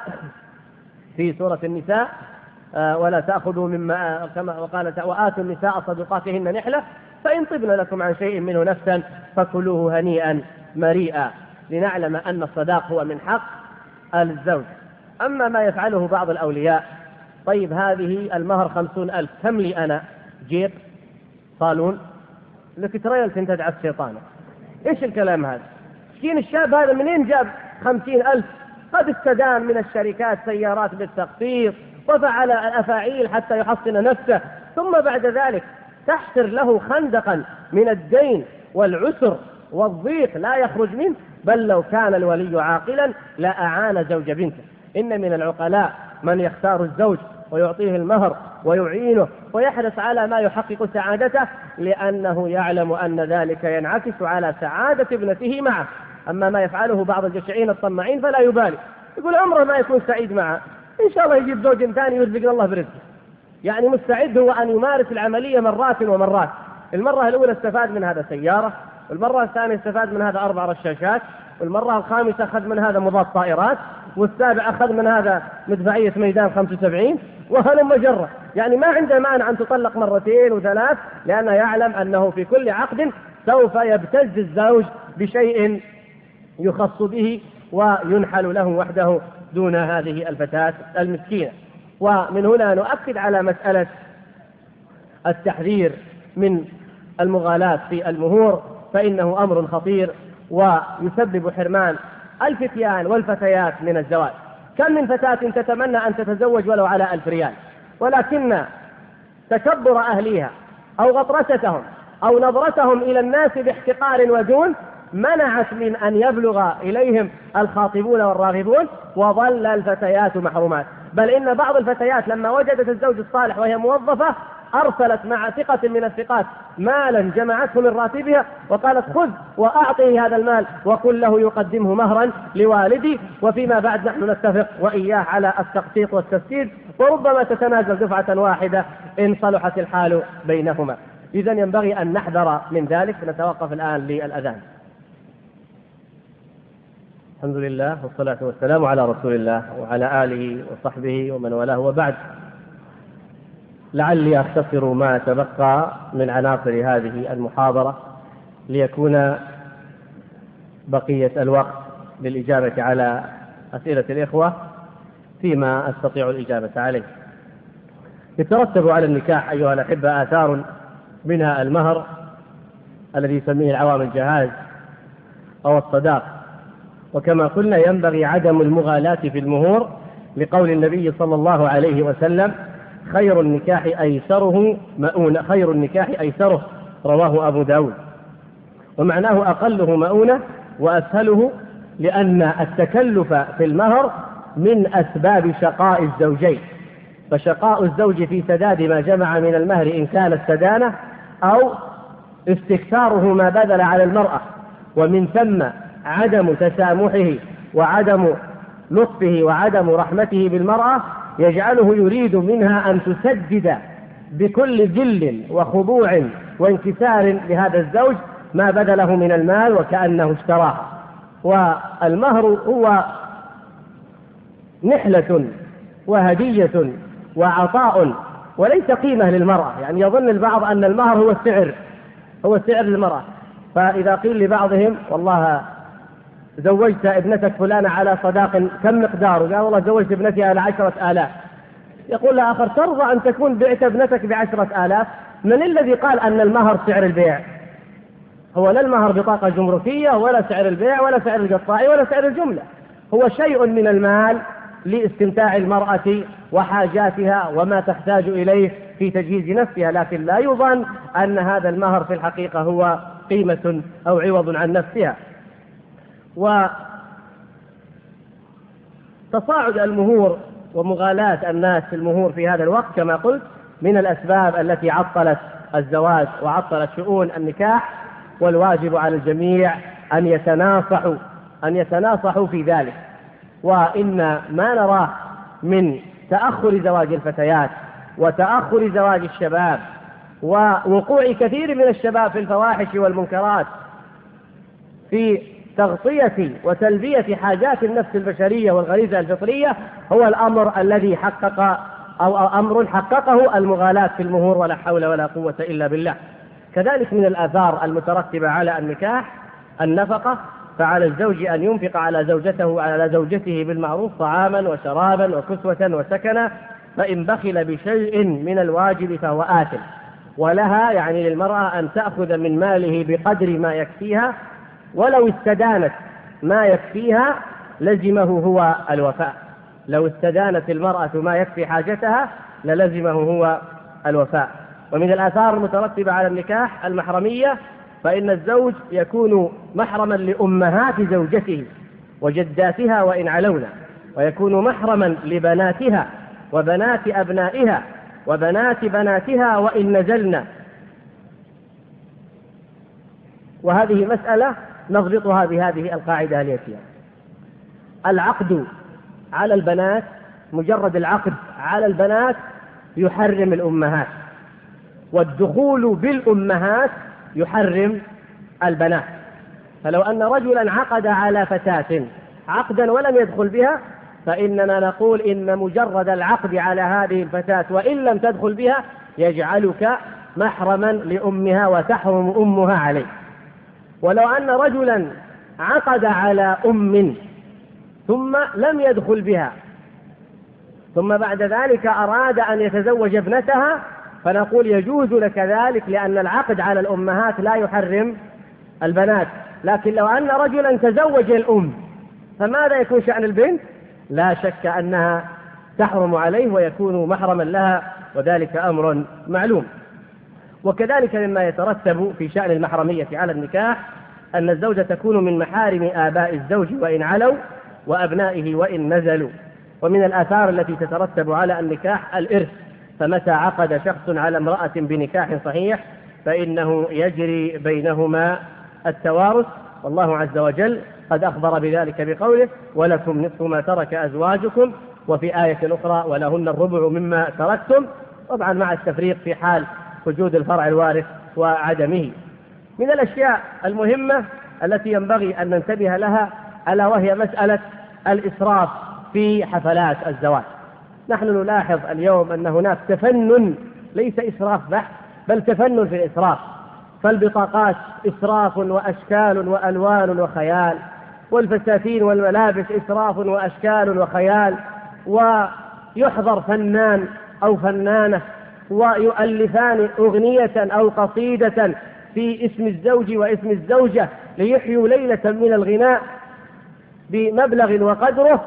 في سورة النساء ولا تأخذوا مما كما وقال وآتوا النساء صدقاتهن نحلة فإن طبن لكم عن شيء منه نفسا فكلوه هنيئا مريئا، لنعلم أن الصداق هو من حق الزوج. أما ما يفعله بعض الأولياء، طيب هذه المهر 50,000، كم لي أنا؟ جيب صالون لك تريلت انت دعس شيطانك. ايش الكلام هذا؟ مسكين الشاب هذا منين جاب 50,000؟ قد استدان من الشركات سيارات بالتقسيط وفعل الأفاعيل حتى يحصن نفسه، ثم بعد ذلك تحفر له خندقا من الدين والعسر والضيق لا يخرج منه. بل لو كان الولي عاقلا لأعان زوج بنته. إن من العقلاء من يختار الزوج ويعطيه المهر ويعينه ويحرص على ما يحقق سعادته، لأنه يعلم أن ذلك ينعكس على سعادة ابنته معه. أما ما يفعله بعض الجشعين الطماعين فلا يبالي، يقول عمره ما يكون سعيد معه، إن شاء الله يجيب زوج ثاني يرزق الله برزقه. يعني مستعد هو أن يمارس العملية مرات ومرات. المرة الأولى استفاد من هذا سيارة، والمرة الثانية استفاد من هذا 4 رشاشات، والمرة الخامسة أخذ من هذا مضاد طائرات، والسابع أخذ من هذا مدفعية ميدان 75، وهلم جرة. يعني ما عنده مانع أن تطلق 2 و3، لأنه يعلم أنه في كل عقد سوف يبتز الزوج بشيء يخص به وينحل له وحده دون هذه الفتاة المسكينة. ومن هنا نؤكد على مسألة التحذير من المغالاة في المهور، فإنه أمر خطير ويسبب حرمان الفتيان والفتيات من الزواج. كم من فتاة تتمنى أن تتزوج ولو على 1000 ريال، ولكن تكبر أهليها أو غطرستهم أو نظرتهم إلى الناس باحتقار ودون منعت من أن يبلغ إليهم الخاطبون والراغبون، وظل الفتيات محرومات. بل إن بعض الفتيات لما وجدت الزوج الصالح وهي موظفة أرسلت مع ثقة من الثقات مالا جمعته من راتبها وقالت خذ وأعطيه هذا المال وقل له يقدمه مهرا لوالدي، وفيما بعد نحن نتفق وإياه على التقسيط والتسديد، وربما تتنازل دفعة واحدة إن صلحت الحال بينهما. إذن ينبغي أن نحذر من ذلك. نتوقف الآن للأذان. الحمد لله والصلاة والسلام على رسول الله وعلى آله وصحبه ومن والاه، وبعد. لعلي أختصر ما تبقى من عناصر هذه المحاضرة ليكون بقية الوقت للإجابة على أسئلة الإخوة فيما أستطيع الإجابة عليه. يترتب على النكاح أيها الأحبة آثار، منها المهر الذي يسميه العوام الجهاز أو الصداق. وكما قلنا ينبغي عدم المغالاة في المهور، لقول النبي صلى الله عليه وسلم خير النكاح أيسره مؤونة، خير النكاح أيسره، رواه أبو داود. ومعناه أقله مؤونة وأسهله، لأن التكلف في المهر من أسباب شقاء الزوجين. فشقاء الزوج في سداد ما جمع من المهر إن كان استدانه، أو استكثاره ما بذل على المرأة، ومن ثم عدم تسامحه وعدم لطفه وعدم رحمته بالمرأة يجعله يريد منها أن تسدد بكل ذل وخضوع وانكسار لهذا الزوج ما بذله من المال وكأنه اشتراه. والمهر هو نحلة وهدية وعطاء وليس قيمة للمرأة. يعني يظن البعض أن المهر هو السعر للمرأة. فإذا قيل لبعضهم والله زوجت ابنتك فلانة على صداق كم مقداره؟ قال والله زوجت ابنتي على 10,000. يقول لآخر ترضى أن تكون بعت ابنتك ب10,000؟ من الذي قال أن المهر سعر البيع؟ هو لا المهر بطاقة جمركية ولا سعر البيع ولا سعر القطاعي ولا سعر الجملة، هو شيء من المال لاستمتاع المرأة وحاجاتها وما تحتاج إليه في تجهيز نفسها. لكن لا يظن أن هذا المهر في الحقيقة هو قيمة أو عوض عن نفسها. وتصاعد المهور ومغالاة الناس في المهور في هذا الوقت كما قلت من الأسباب التي عطلت الزواج وعطلت شؤون النكاح، والواجب على الجميع أن يتناصحوا في ذلك. وإن ما نراه من تأخر زواج الفتيات وتأخر زواج الشباب ووقوع كثير من الشباب في الفواحش والمنكرات في تغطية وتلبية حاجات النفس البشرية والغريزة الفطرية هو الأمر الذي حققه المغالاة في المهور، ولا حول ولا قوة إلا بالله. كذلك من الآثار المترتبة على النكاح النفقة، فعلى الزوج أن ينفق على زوجته بالمعروف طعاما وشرابا وكسوة وسكنا، فإن بخل بشيء من الواجب فهو آثم. ولها يعني للمرأة أن تأخذ من ماله بقدر ما يكفيها، ولو استدانت ما يكفيها لزمه هو الوفاء. لو استدانت المرأة ما يكفي حاجتها للزمه هو الوفاء. ومن الآثار المترتبة على النكاح المحرمية، فإن الزوج يكون محرما لأمهات زوجته وجداتها وإن علونا، ويكون محرما لبناتها وبنات أبنائها وبنات بناتها وإن نزلنا. وهذه مسألة نضبطها بهذه القاعدة اليتيمة: العقد على البنات، مجرد العقد على البنات يحرم الأمهات، والدخول بالأمهات يحرم البنات. فلو أن رجلا عقد على فتاة عقدا ولم يدخل بها، فإننا نقول إن مجرد العقد على هذه الفتاة وإن لم تدخل بها يجعلك محرما لأمها وتحرم أمها عليه. ولو أن رجلا عقد على أم ثم لم يدخل بها، ثم بعد ذلك أراد أن يتزوج ابنتها، فنقول يجوز لك ذلك، لأن العقد على الأمهات لا يحرم البنات. لكن لو أن رجلا تزوج الأم، فماذا يكون شأن البنت؟ لا شك أنها تحرم عليه ويكون محرما لها، وذلك أمر معلوم. وكذلك مما يترتب في شأن المحرمية على النكاح أن الزوجة تكون من محارم آباء الزوج وإن علوا، وأبنائه وإن نزلوا. ومن الآثار التي تترتب على النكاح الإرث، فمتى عقد شخص على امرأة بنكاح صحيح فإنه يجري بينهما التوارث، والله عز وجل قد أخبر بذلك بقوله: ولكم نصف ما ترك أزواجكم، وفي آية أخرى: ولهن الربع مما تركتم، طبعا مع التفريق في حال وجود الفرع الوارث وعدمه. من الأشياء المهمة التي ينبغي أن ننتبه لها ألا وهي مسألة الإسراف في حفلات الزواج. نحن نلاحظ اليوم أن هناك تفنن، ليس إسراف بحت بل تفنن في الإسراف. فالبطاقات إسراف وأشكال وألوان وخيال، والفساتين والملابس إسراف وأشكال وخيال، ويحضر فنان أو فنانة ويؤلفان أغنية أو قصيدة في اسم الزوج واسم الزوجة ليحيوا ليلة من الغناء بمبلغ وقدره،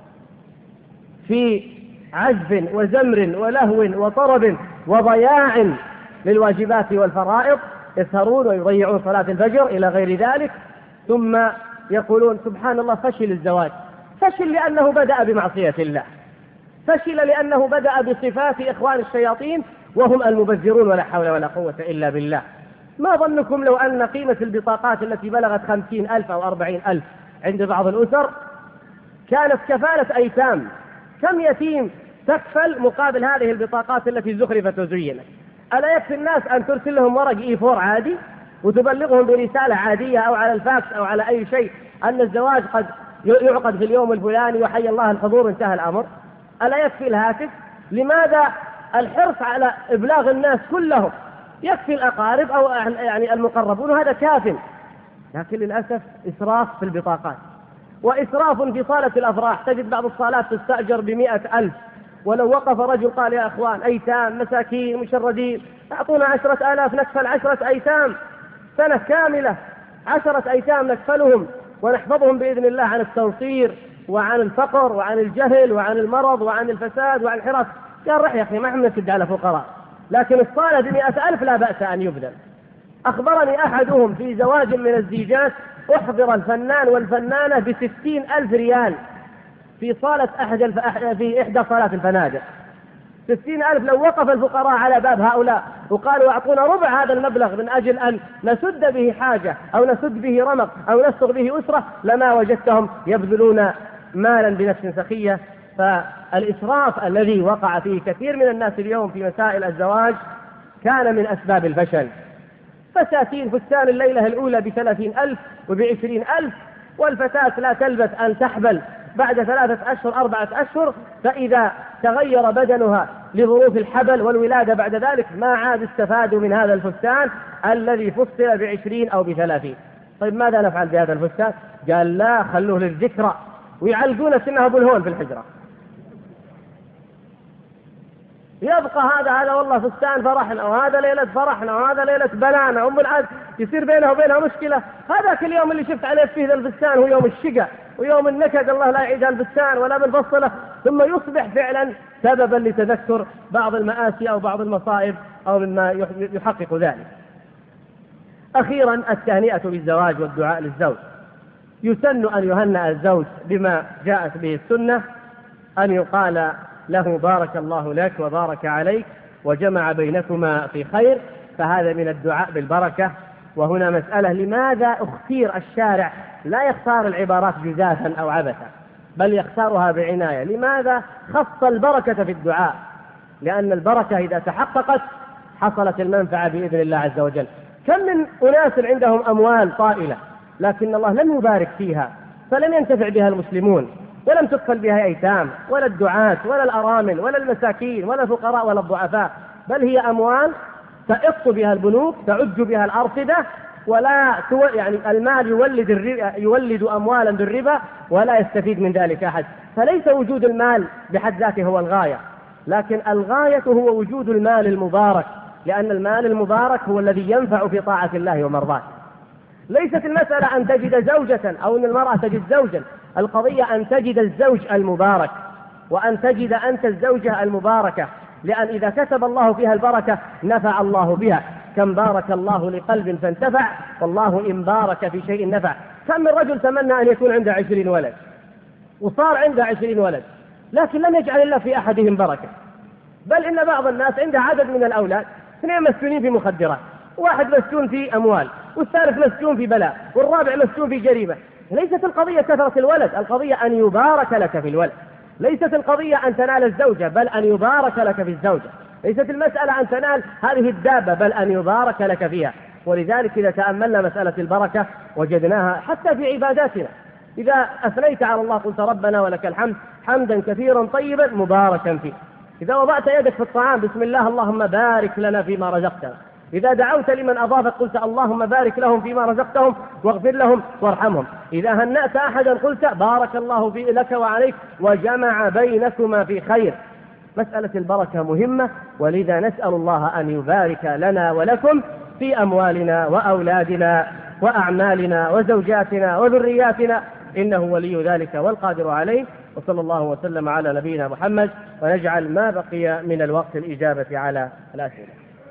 في عزف وزمر ولهو وطرب وضياع للواجبات والفرائض، يسهرون ويضيعون صلاة الفجر إلى غير ذلك، ثم يقولون سبحان الله فشل الزواج. فشل لأنه بدأ بمعصية الله، فشل لأنه بدأ بصفات إخوان الشياطين وهم المبذرون، ولا حول ولا قوة إلا بالله. ما ظنكم لو أن قيمة البطاقات التي بلغت 50,000 أو 40,000 عند بعض الأسر كانت كفالة أيتام؟ كم يتيم تكفل مقابل هذه البطاقات التي زخرفت وزينت؟ ألا يكفي الناس أن ترسل لهم ورق E4 عادي وتبلغهم برسالة عادية أو على الفاكس أو على أي شيء أن الزواج قد يعقد في اليوم الفلاني وحي الله الحضور، انتهى الأمر؟ ألا يكفي الهاتف؟ لماذا الحرص على إبلاغ الناس كلهم؟ يكفي الأقارب أو يعني المقربون وهذا كاف. لكن للأسف إسراف في البطاقات، وإسراف في صالة الأفراح. تجد بعض الصالات تستأجر ب100,000، ولو وقف رجل قال يا أخوان أيتام مساكين مشردين أعطونا 10,000 نكفل 10 أيتام سنة كاملة، 10 أيتام نكفلهم ونحفظهم بإذن الله عن التنصير وعن الفقر وعن الجهل وعن المرض وعن الفساد وعن الحرص. قال رح يا أخي ما احنا نسد على فقراء، لكن الصالة ب100,000 لا بأس أن يبذل. أخبرني أحدهم في زواج من الزيجات أحضر الفنان والفنانة ب60,000 ريال في صالة في إحدى صالات الفنادق. 60,000. لو وقف الفقراء على باب هؤلاء وقالوا أعطونا ربع هذا المبلغ من أجل أن نسد به حاجة أو نسد به رمق أو نسر به أسرة، لما وجدتهم يبذلون مالا بنفس سخية. فالإسراف الذي وقع فيه كثير من الناس اليوم في مسائل الزواج كان من أسباب الفشل. فساتين فستان الليلة الأولى ب30,000 وب20,000، والفتاة لا تلبث أن تحبل بعد 3 أشهر 4 أشهر، فإذا تغير بدنها لظروف الحبل والولادة بعد ذلك ما عاد استفادوا من هذا الفستان الذي فصل ب20 أو ب30. طيب ماذا نفعل بهذا الفستان؟ قال لا، خلوه للذكرى، ويعلقون سنه أبو الهول في الحجرة. يبقى هذا والله فستان فرحنا، وهذا ليلة فرحنا، وهذا ليلة بلانا، والعاد يصير بينه وبينها مشكلة. هذاك اليوم اللي شفت عليه فيه الفستان هو يوم الشقة ويوم النكد، الله لا يعيد الفستان ولا بالفصلة، ثم يصبح فعلا سببا لتذكر بعض المآسي أو بعض المصائب أو مما يحقق ذلك. أخيرا التهنئة بالزواج والدعاء للزوج. يسن أن يهنأ الزوج بما جاءت به السنة، أن يقال له بارك الله لك وبارك عليك وجمع بينكما في خير، فهذا من الدعاء بالبركة. وهنا مسألة، لماذا اختير الشارع لا يختار العبارات جزافا أو عبثا بل يختارها بعناية؟ لماذا خص البركة في الدعاء؟ لأن البركة إذا تحققت حصلت المنفعة بإذن الله عز وجل. كم من أناس عندهم أموال طائلة لكن الله لم يبارك فيها، فلم ينتفع بها المسلمون، ولم تدخل بها أيتام ولا الدعاة ولا الأرامل ولا المساكين ولا الفقراء ولا الضعفاء، بل هي أموال تئط بها البنوك، تعج بها الأرصدة، ولا يعني المال يولد أموالا بالربا ولا يستفيد من ذلك أحد. فليس وجود المال بحد ذاته هو الغاية، لكن الغاية هو وجود المال المبارك، لأن المال المبارك هو الذي ينفع في طاعة الله ومرضاته. ليست المسألة أن تجد زوجة أو أن المرأة تجد زوجا، القضية أن تجد الزوج المبارك وأن تجد أنت الزوجة المباركة، لأن إذا كتب الله فيها البركة نفع الله بها. كم بارك الله لقلب فانتفع، والله إن بارك في شيء نفع. كم من رجل تمنى أن يكون عنده 20 ولد وصار عنده 20 ولد لكن لم يجعل الله في أحدهم بركة، بل إن بعض الناس عنده عدد من الأولاد 2 مسكونين في مخدرات، 1 مسكون في أموال، والثالث مسكون في بلاء، والرابع مسكون في جريمة. ليست القضية كثرة الولد، القضية أن يبارك لك في الولد. ليست القضية أن تنال الزوجة بل أن يبارك لك في الزوجة. ليست المسألة أن تنال هذه الدابة بل أن يبارك لك فيها. ولذلك إذا تأملنا مسألة البركة وجدناها حتى في عباداتنا. إذا أثنيت على الله قلت ربنا ولك الحمد حمدا كثيرا طيبا مباركا فيه. إذا وضعت يدك في الطعام بسم الله اللهم بارك لنا فيما رزقتنا. إذا دعوت لمن أضافك قلت اللهم بارك لهم فيما رزقتهم واغفر لهم وارحمهم. إذا هنأت أحدا قلت بارك الله لك وعليك وجمع بينكما في خير. مسألة البركة مهمة، ولذا نسأل الله أن يبارك لنا ولكم في أموالنا وأولادنا وأعمالنا وزوجاتنا وذرياتنا، إنه ولي ذلك والقادر عليه. وصلى الله وسلم على نبينا محمد، ونجعل ما بقي من الوقت الإجابة على الأسئلة.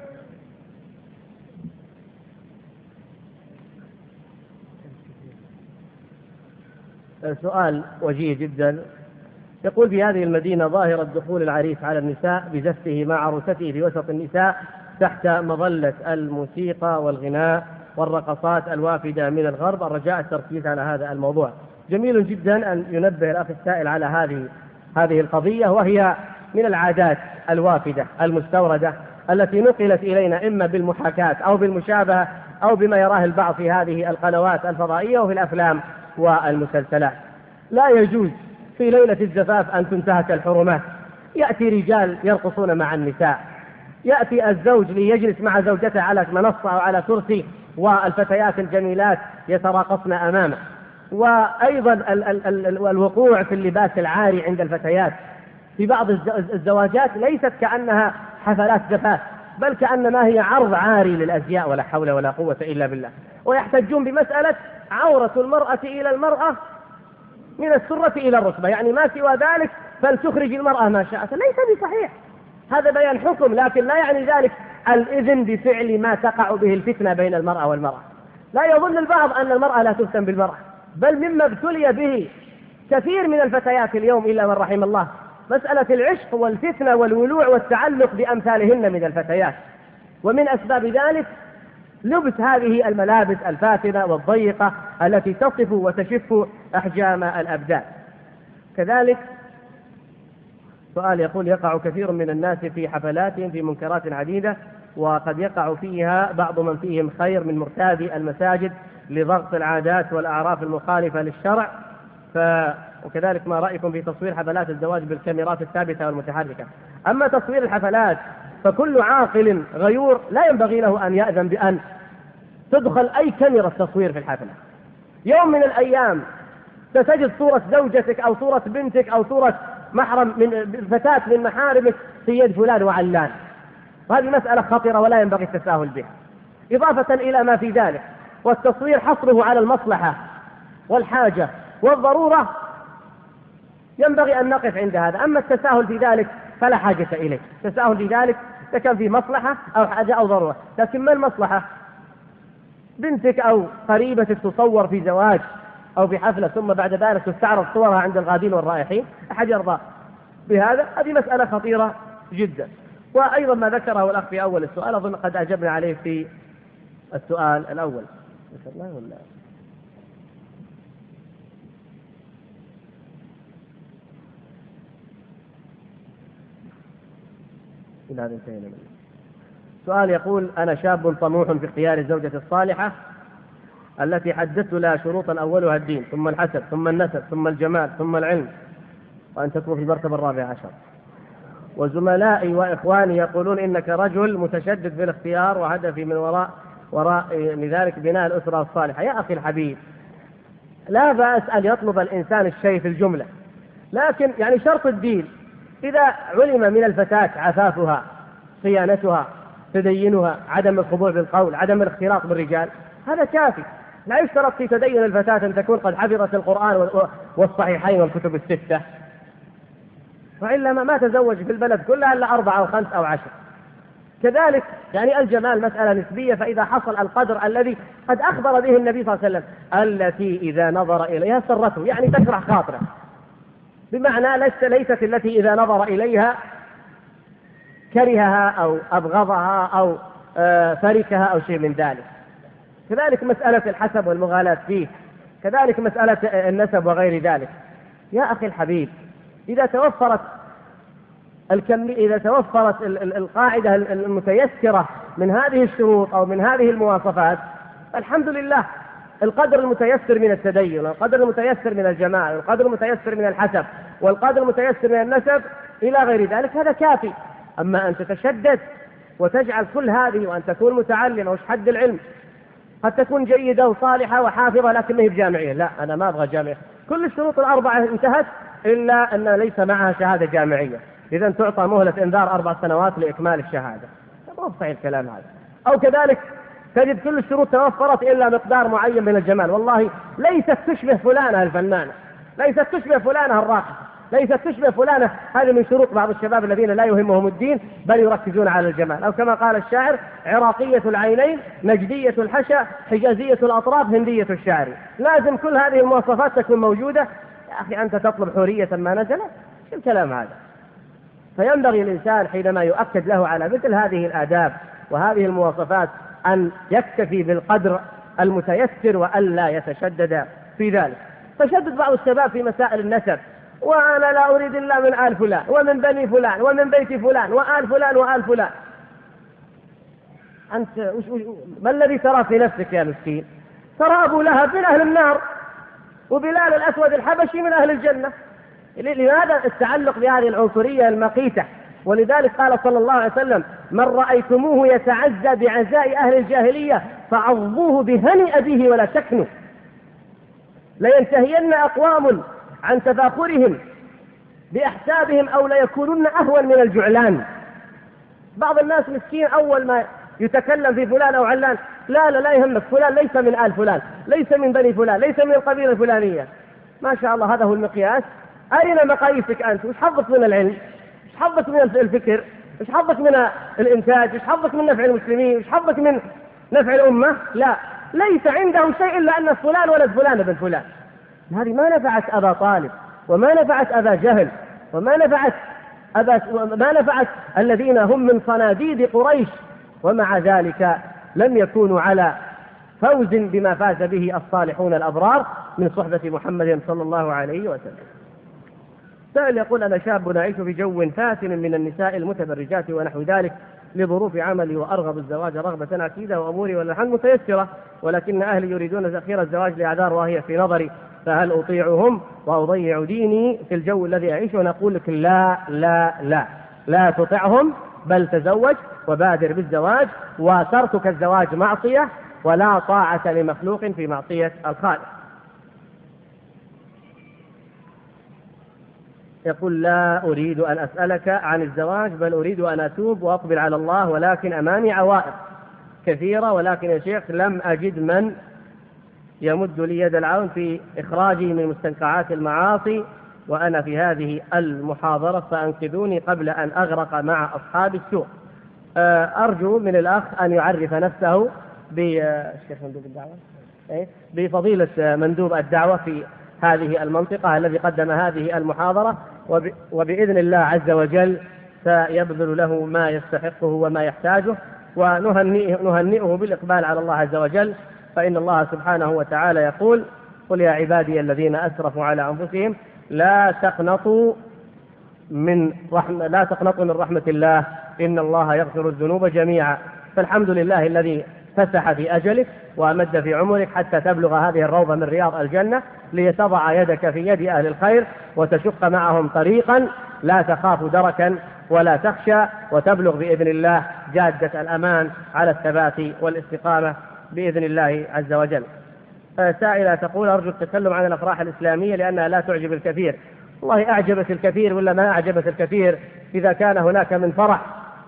سؤال وجيه جدا، يقول: في هذه المدينة ظاهرة دخول العريس على النساء بزفه مع عروسته في وسط النساء تحت مظلة الموسيقى والغناء والرقصات الوافدة من الغرب، الرجاء التركيز على هذا الموضوع. جميل جدا أن ينبه الأخ السائل على هذه القضية، وهي من العادات الوافدة المستوردة التي نقلت إلينا إما بالمحاكاة أو بالمشابهة أو بما يراه البعض في هذه القنوات الفضائية وفي الأفلام والمسلسلات. لا يجوز في ليلة الزفاف أن تنتهك الحرمات. يأتي رجال يرقصون مع النساء، يأتي الزوج ليجلس مع زوجته على منصة أو على كرسي والفتيات الجميلات يتراقصن أمامه. وأيضا الوقوع في اللباس العاري عند الفتيات في بعض الزواجات ليست كأنها حفلات زفاف، بل كأنما هي عرض عاري للأزياء، ولا حول ولا قوة إلا بالله. ويحتجون بمسألة عورة المرأة إلى المرأة من السرة إلى الركبة، يعني ما سوى ذلك فلتخرج المرأة ما شاءت. ليس بصحيح، هذا بيان حكم، لكن لا يعني ذلك الإذن بفعل ما تقع به الفتنة بين المرأة والمرأة. لا يظن البعض أن المرأة لا تفتن بالمرأة، بل مما ابتلي به كثير من الفتيات اليوم إلا من رحم الله مسألة العشق والفتنة والولوع والتعلق بأمثالهن من الفتيات. ومن أسباب ذلك لبس هذه الملابس الفاتنة والضيقة التي تصف وتشف أحجام الأبدان. كذلك سؤال يقول: يقع كثير من الناس في حفلاتهم في منكرات عديدة، وقد يقع فيها بعض من فيهم خير من مرتادي المساجد لضغط العادات والأعراف المخالفة للشرع، وكذلك ما رأيكم في تصوير حفلات الزواج بالكاميرات الثابتة والمتحركة. أما تصوير الحفلات فكل عاقل غيور لا ينبغي له أن يأذن بأن تدخل أي كاميرا تصوير في الحفلة. يوم من الأيام ستجد صورة زوجتك أو صورة بنتك أو صورة محرم من فتاة من محارمك في يد فلان وعلان، وهذه مسألة خطيرة ولا ينبغي التساهل بها. إضافة إلى ما في ذلك، والتصوير حصره على المصلحة والحاجة والضرورة ينبغي أن نقف عند هذا. أما التساهل في ذلك فلا حاجة إليه. التساهل في ذلك إذا كان في مصلحة أو حاجة أو ضرورة، لكن ما المصلحة؟ بنتك أو قريبتك تصور في زواج أو في حفلة ثم بعد ذلك تستعرض صورها عند الغادين والرائحين، أحد يرضى بهذا؟ هذه مسألة خطيرة جدا. وأيضا ما ذكره الأخ في أول السؤال أظن قد أجبنا عليه في السؤال الأول. إلى هذا انتهينا منه. سؤال يقول: أنا شاب طموح في اختيار الزوجة الصالحة التي حددت لها شروطا أولها الدين ثم الحسب ثم النسب ثم الجمال ثم العلم وأن تكون في المرتبة 14. وزملائي وإخواني يقولون إنك رجل متشدد في الاختيار وهدفي من وراء لذلك بناء الأسرة الصالحة. يا أخي الحبيب، لا بأس أن يطلب الإنسان الشيء في الجملة، لكن يعني شرط الدين إذا علم من الفتاة عفافها، صيانتها، تدينها، عدم الخضوع بالقول، عدم الاختلاط بالرجال، هذا كافي. لا يشترط في تدين الفتاة أن تكون قد حفظت القرآن والصحيحين والكتب الستة، وإلا ما تزوج في البلد كلها إلا 4 أو 5 أو 10. كذلك يعني الجمال مسألة نسبية، فإذا حصل القدر الذي قد أخبر به النبي صلى الله عليه وسلم التي إذا نظر إليها سرته، يعني تشرح خاطره، بمعنى ليست التي إذا نظر إليها كرهها أو أبغضها أو فركها أو شيء من ذلك. كذلك مسألة الحسب والمغالاة فيه، كذلك مسألة النسب وغير ذلك. يا أخي الحبيب، إذا توفرت القاعدة المتيسرة من هذه الشروط أو من هذه المواصفات، الحمد لله. القدر المتيسر من التدين، والقدر المتيسر من الجمال، والقدر المتيسر من الحسب، والقدر المتيسر من النسب إلى غير ذلك، هذا كافي. أما أن تتشدد وتجعل كل هذه وأن تكون متعلمة وش حد العلم، قد تكون جيدة وصالحة وحافظة لكن ما هي بجامعية، لا أنا ما أبغى جامعية، كل الشروط ال4 انتهت إلا أن ليس معها شهادة جامعية، إذا تعطى مهلة إنذار 4 سنوات لإكمال الشهادة. ما هو صحيح الكلام هذا. أو كذلك تجد كل الشروط توفرت إلا مقدار معين من الجمال، والله ليست تشبه فلانة الفنانة، ليست تشبه فلانة الراقصة، ليست تشبه فلانة. هذه من شروط بعض الشباب الذين لا يهمهم الدين بل يركزون على الجمال، أو كما قال الشاعر: عراقية العينين، نجدية الحشا، حجازية الأطراف، هندية الشعر. لازم كل هذه المواصفات تكون موجودة. يا أخي أنت تطلب حورية ما نزلت؟ شو الكلام هذا؟ فينبغي الإنسان حينما يؤكد له على مثل هذه الآداب وهذه المواصفات أن يكتفي بالقدر المتيسر وألا يتشدد في ذلك. تشدد بعض الشباب في مسائل النسب: وأنا لا أريد إلا من آل فلان ومن بني فلان ومن بيت فلان وآل فلان وآل فلان. أنت ما الذي ترى في نفسك يا مسكين؟ ترى أبو لهب من أهل النار وبلال الأسود الحبشي من أهل الجنة. لماذا التعلق بهذه العنصرية المقيتة؟ ولذلك قال صلى الله عليه وسلم: من رأيتموه يتعزى بعزاء أهل الجاهلية فعظوه بهني أبيه ولا تكنوا. لينتهين أقوام عن تفاخرهم بأحسابهم أو ليكونن أهون من الجعلان. بعض الناس مسكين أول ما يتكلم في فلان أو علان: لا يهمك، فلان ليس من آل فلان، ليس من بني فلان، ليس من القبيلة الفلانية. ما شاء الله، هذا هو المقياس. أين مقاييسك أنت؟ وش حظك من العلم؟ وش حظك من الفكر؟ وش حظك من الإنتاج؟ وش حظك من نفع المسلمين؟ وش حظك من نفع الأمة؟ لا، ليس عندهم شيء إلا أن فلان ولد فلان ابن فلان. هذه ما نفعت أبا طالب، وما نفعت أبا جهل، وما نفعت الذين هم من صناديد قريش، ومع ذلك لم يكونوا على فوز بما فاز به الصالحون الأبرار من صحبة محمد صلى الله عليه وسلم. سائل يقول: أنا شاب أعيش في جو فاتن من النساء المتبرجات ونحو ذلك لظروف عملي، وأرغب الزواج رغبة عتيدة، وأموري والحال متيسرة، ولكن أهلي يريدون تأخير الزواج لأعذار وهي في نظري فهل أطيعهم وأضيع ديني في الجو الذي أعيشه؟ نقول لك لا لا لا، لا تطعهم بل تزوج وبادر بالزواج، وتركك الزواج معصية، ولا طاعة لمخلوق في معصية الخالق. يقول لا أريد أن أسألك عن الزواج بل أريد أن أتوب وأقبل على الله، ولكن أمامي عوائق كثيرة، ولكن يا شيخ لم أجد من يمد لي يد العون في إخراجي من مستنقعات المعاصي، وأنا في هذه المحاضرة فأنقذوني قبل أن أغرق مع أصحاب السوء. أرجو من الأخ أن يعرف نفسه بفضيلة مندوب الدعوة في هذه المنطقة الذي قدم هذه المحاضرة، وبإذن الله عز وجل سيبذل له ما يستحقه وما يحتاجه، ونهنئه بالإقبال على الله عز وجل، فإن الله سبحانه وتعالى يقول: قل يا عبادي الذين أسرفوا على أنفسهم لا تقنطوا من رحمة الله إن الله يغفر الذنوب جميعا. فالحمد لله الذي فسح في أجلك وأمد في عمرك حتى تبلغ هذه الروضة من رياض الجنة، ليتضع يدك في يد أهل الخير وتشق معهم طريقا لا تخاف دركا ولا تخشى، وتبلغ بإذن الله جادة الأمان على الثبات والاستقامة بإذن الله عز وجل. سائلة تقول: أرجو التكلم عن الأفراح الإسلامية لأنها لا تعجب الكثير. والله أعجبت الكثير ولا ما أعجبت الكثير، إذا كان هناك من فرح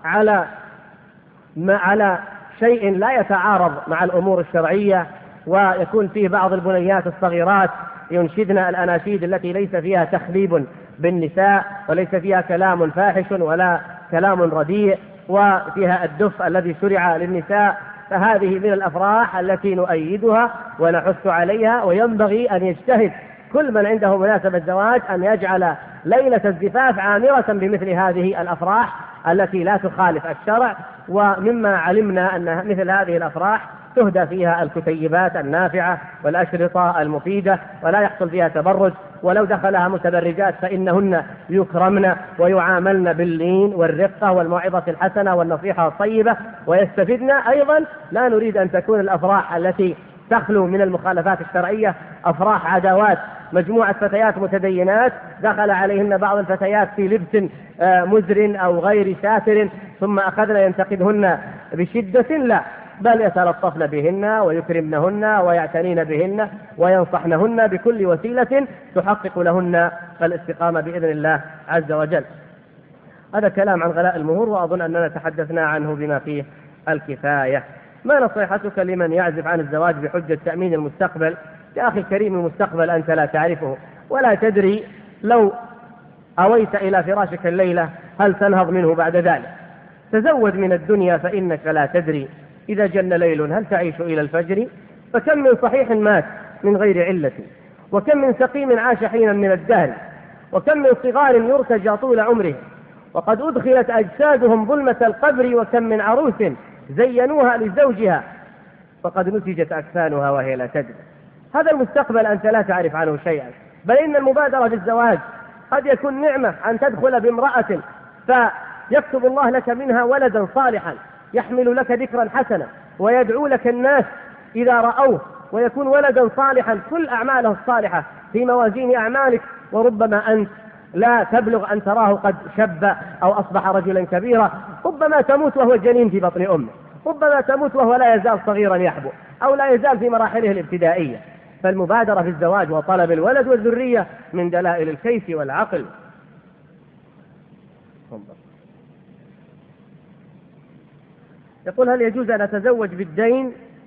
على شيء لا يتعارض مع الأمور الشرعية، ويكون فيه بعض البنيات الصغيرات ينشدن الأناشيد التي ليس فيها تخليب بالنساء وليس فيها كلام فاحش ولا كلام رديء، وفيها الدف الذي شرع للنساء، فهذه من الأفراح التي نؤيدها ونحث عليها. وينبغي أن يجتهد كل من عنده مناسبة زواج أن يجعل ليلة الزفاف عامرة بمثل هذه الأفراح التي لا تخالف الشرع. ومما علمنا أن مثل هذه الأفراح تهدى فيها الكتيبات النافعة والأشرطة المفيدة، ولا يحصل فيها تبرج، ولو دخلها متبرجات فإنهن يكرمن ويعاملن باللين والرقة والموعظة الحسنة والنصيحة الطيبة ويستفدن. أيضا لا نريد أن تكون الأفراح التي تخلو من المخالفات الشرعية أفراح عداوات، مجموعة فتيات متدينات دخل عليهن بعض الفتيات في لبس مزر أو غير ساتر ثم أخذن ينتقدهن بشدة، لا، بل يتلطفن بهن ويكرمنهن ويعتنين بهن وينصحنهن بكل وسيلة تحقق لهن الاستقامة بإذن الله عز وجل. هذا كلام عن غلاء المهور، وأظن أننا تحدثنا عنه بما فيه الكفاية. ما نصيحتك لمن يعزف عن الزواج بحجة تأمين المستقبل؟ يا أخي الكريم، المستقبل أنت لا تعرفه، ولا تدري لو أويت إلى فراشك الليلة هل تنهض منه بعد ذلك. تزود من الدنيا فإنك لا تدري إذا جن ليل هل تعيش إلى الفجر. فكم من صحيح مات من غير علة، وكم من سقيم عاش حينا من الدهر، وكم من صغار يرتجى طول عمره، وقد أدخلت أجسادهم ظلمة القبر، وكم من عروس زينوها لزوجها فقد نسجت أكفانها وهي لا تدري. هذا المستقبل أنت لا تعرف عنه شيئا، بل إن المبادرة بالزواج قد يكون نعمة أن تدخل بامرأة فيكتب الله لك منها ولدا صالحا يحمل لك ذكرا حسنا ويدعو لك الناس إذا رأوه، ويكون ولدا صالحا كل أعماله الصالحة في موازين أعمالك، وربما أنت لا تبلغ أن تراه قد شب أو أصبح رجلا كبيرا. ربما تموت وهو جنين في بطن أمه، ربما تموت وهو لا يزال صغيرا يحبو أو لا يزال في مراحله الابتدائية. فالمبادرة في الزواج وطلب الولد والذرية من دلائل الكيس والعقل. يقول: هل يجوز أن أتزوج بالدين؟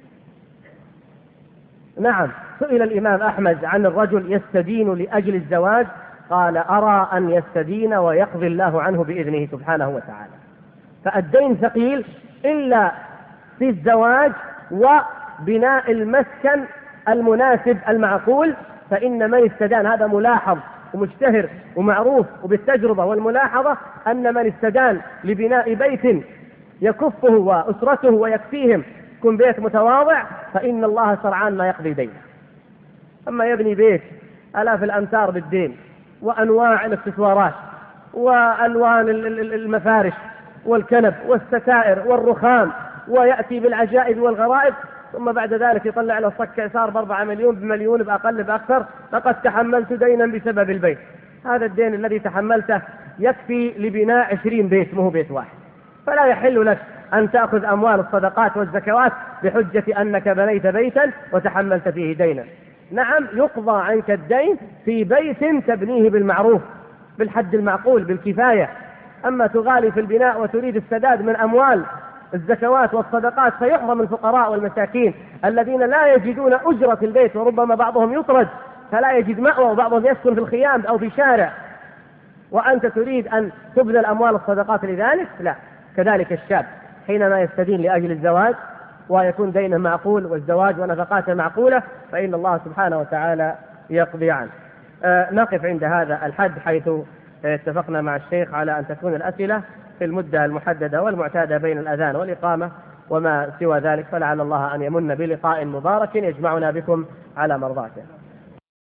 نعم. سئل الإمام أحمد عن الرجل يستدين لأجل الزواج، قال: أرى أن يستدين ويقضي الله عنه بإذنه سبحانه وتعالى. فالدين ثقيل إلا في الزواج وبناء المسكن المناسب المعقول. فإن من استدان، هذا ملاحظ ومشتهر ومعروف وبالتجربة والملاحظة، أن من استدان لبناء بيت يكفه وأسرته ويكفيهم، يكون بيت متواضع، فإن الله سرعان ما يقضي دينه. أما يبني بيت آلاف الأمتار بالدين وأنواع الاكسسوارات وألوان المفارش والكنب والستائر والرخام، ويأتي بالعجائب والغرائب، ثم بعد ذلك يطلع له صك صار ب4 مليون بمليون بأقل بأكثر، لقد تحملت دينا بسبب البيت. هذا الدين الذي تحملته يكفي لبناء 20 بيت، مو بيت واحد. فلا يحل لك أن تأخذ أموال الصدقات والزكوات بحجة أنك بنيت بيتا وتحملت فيه دينا. نعم يقضى عنك الدين في بيت تبنيه بالمعروف بالحد المعقول بالكفاية. أما تغالي في البناء وتريد السداد من أموال الزكوات والصدقات فيحرم الفقراء والمساكين الذين لا يجدون أجرة البيت، وربما بعضهم يطرد فلا يجد مأوى، وبعضهم يسكن في الخيام أو في شارع، وأنت تريد أن تبذل أموال الصدقات لذلك؟ لا. كذلك الشاب حينما يستدين لأجل الزواج ويكون دينه معقول والزواج ونفقاته معقولة فإن الله سبحانه وتعالى يقضي عنه. نقف عند هذا الحد، حيث اتفقنا مع الشيخ على أن تكون الأسئلة في المدة المحددة والمعتادة بين الأذان والإقامة، وما سوى ذلك فلعل الله أن يمن بلقاء مبارك يجمعنا بكم على مرضاته.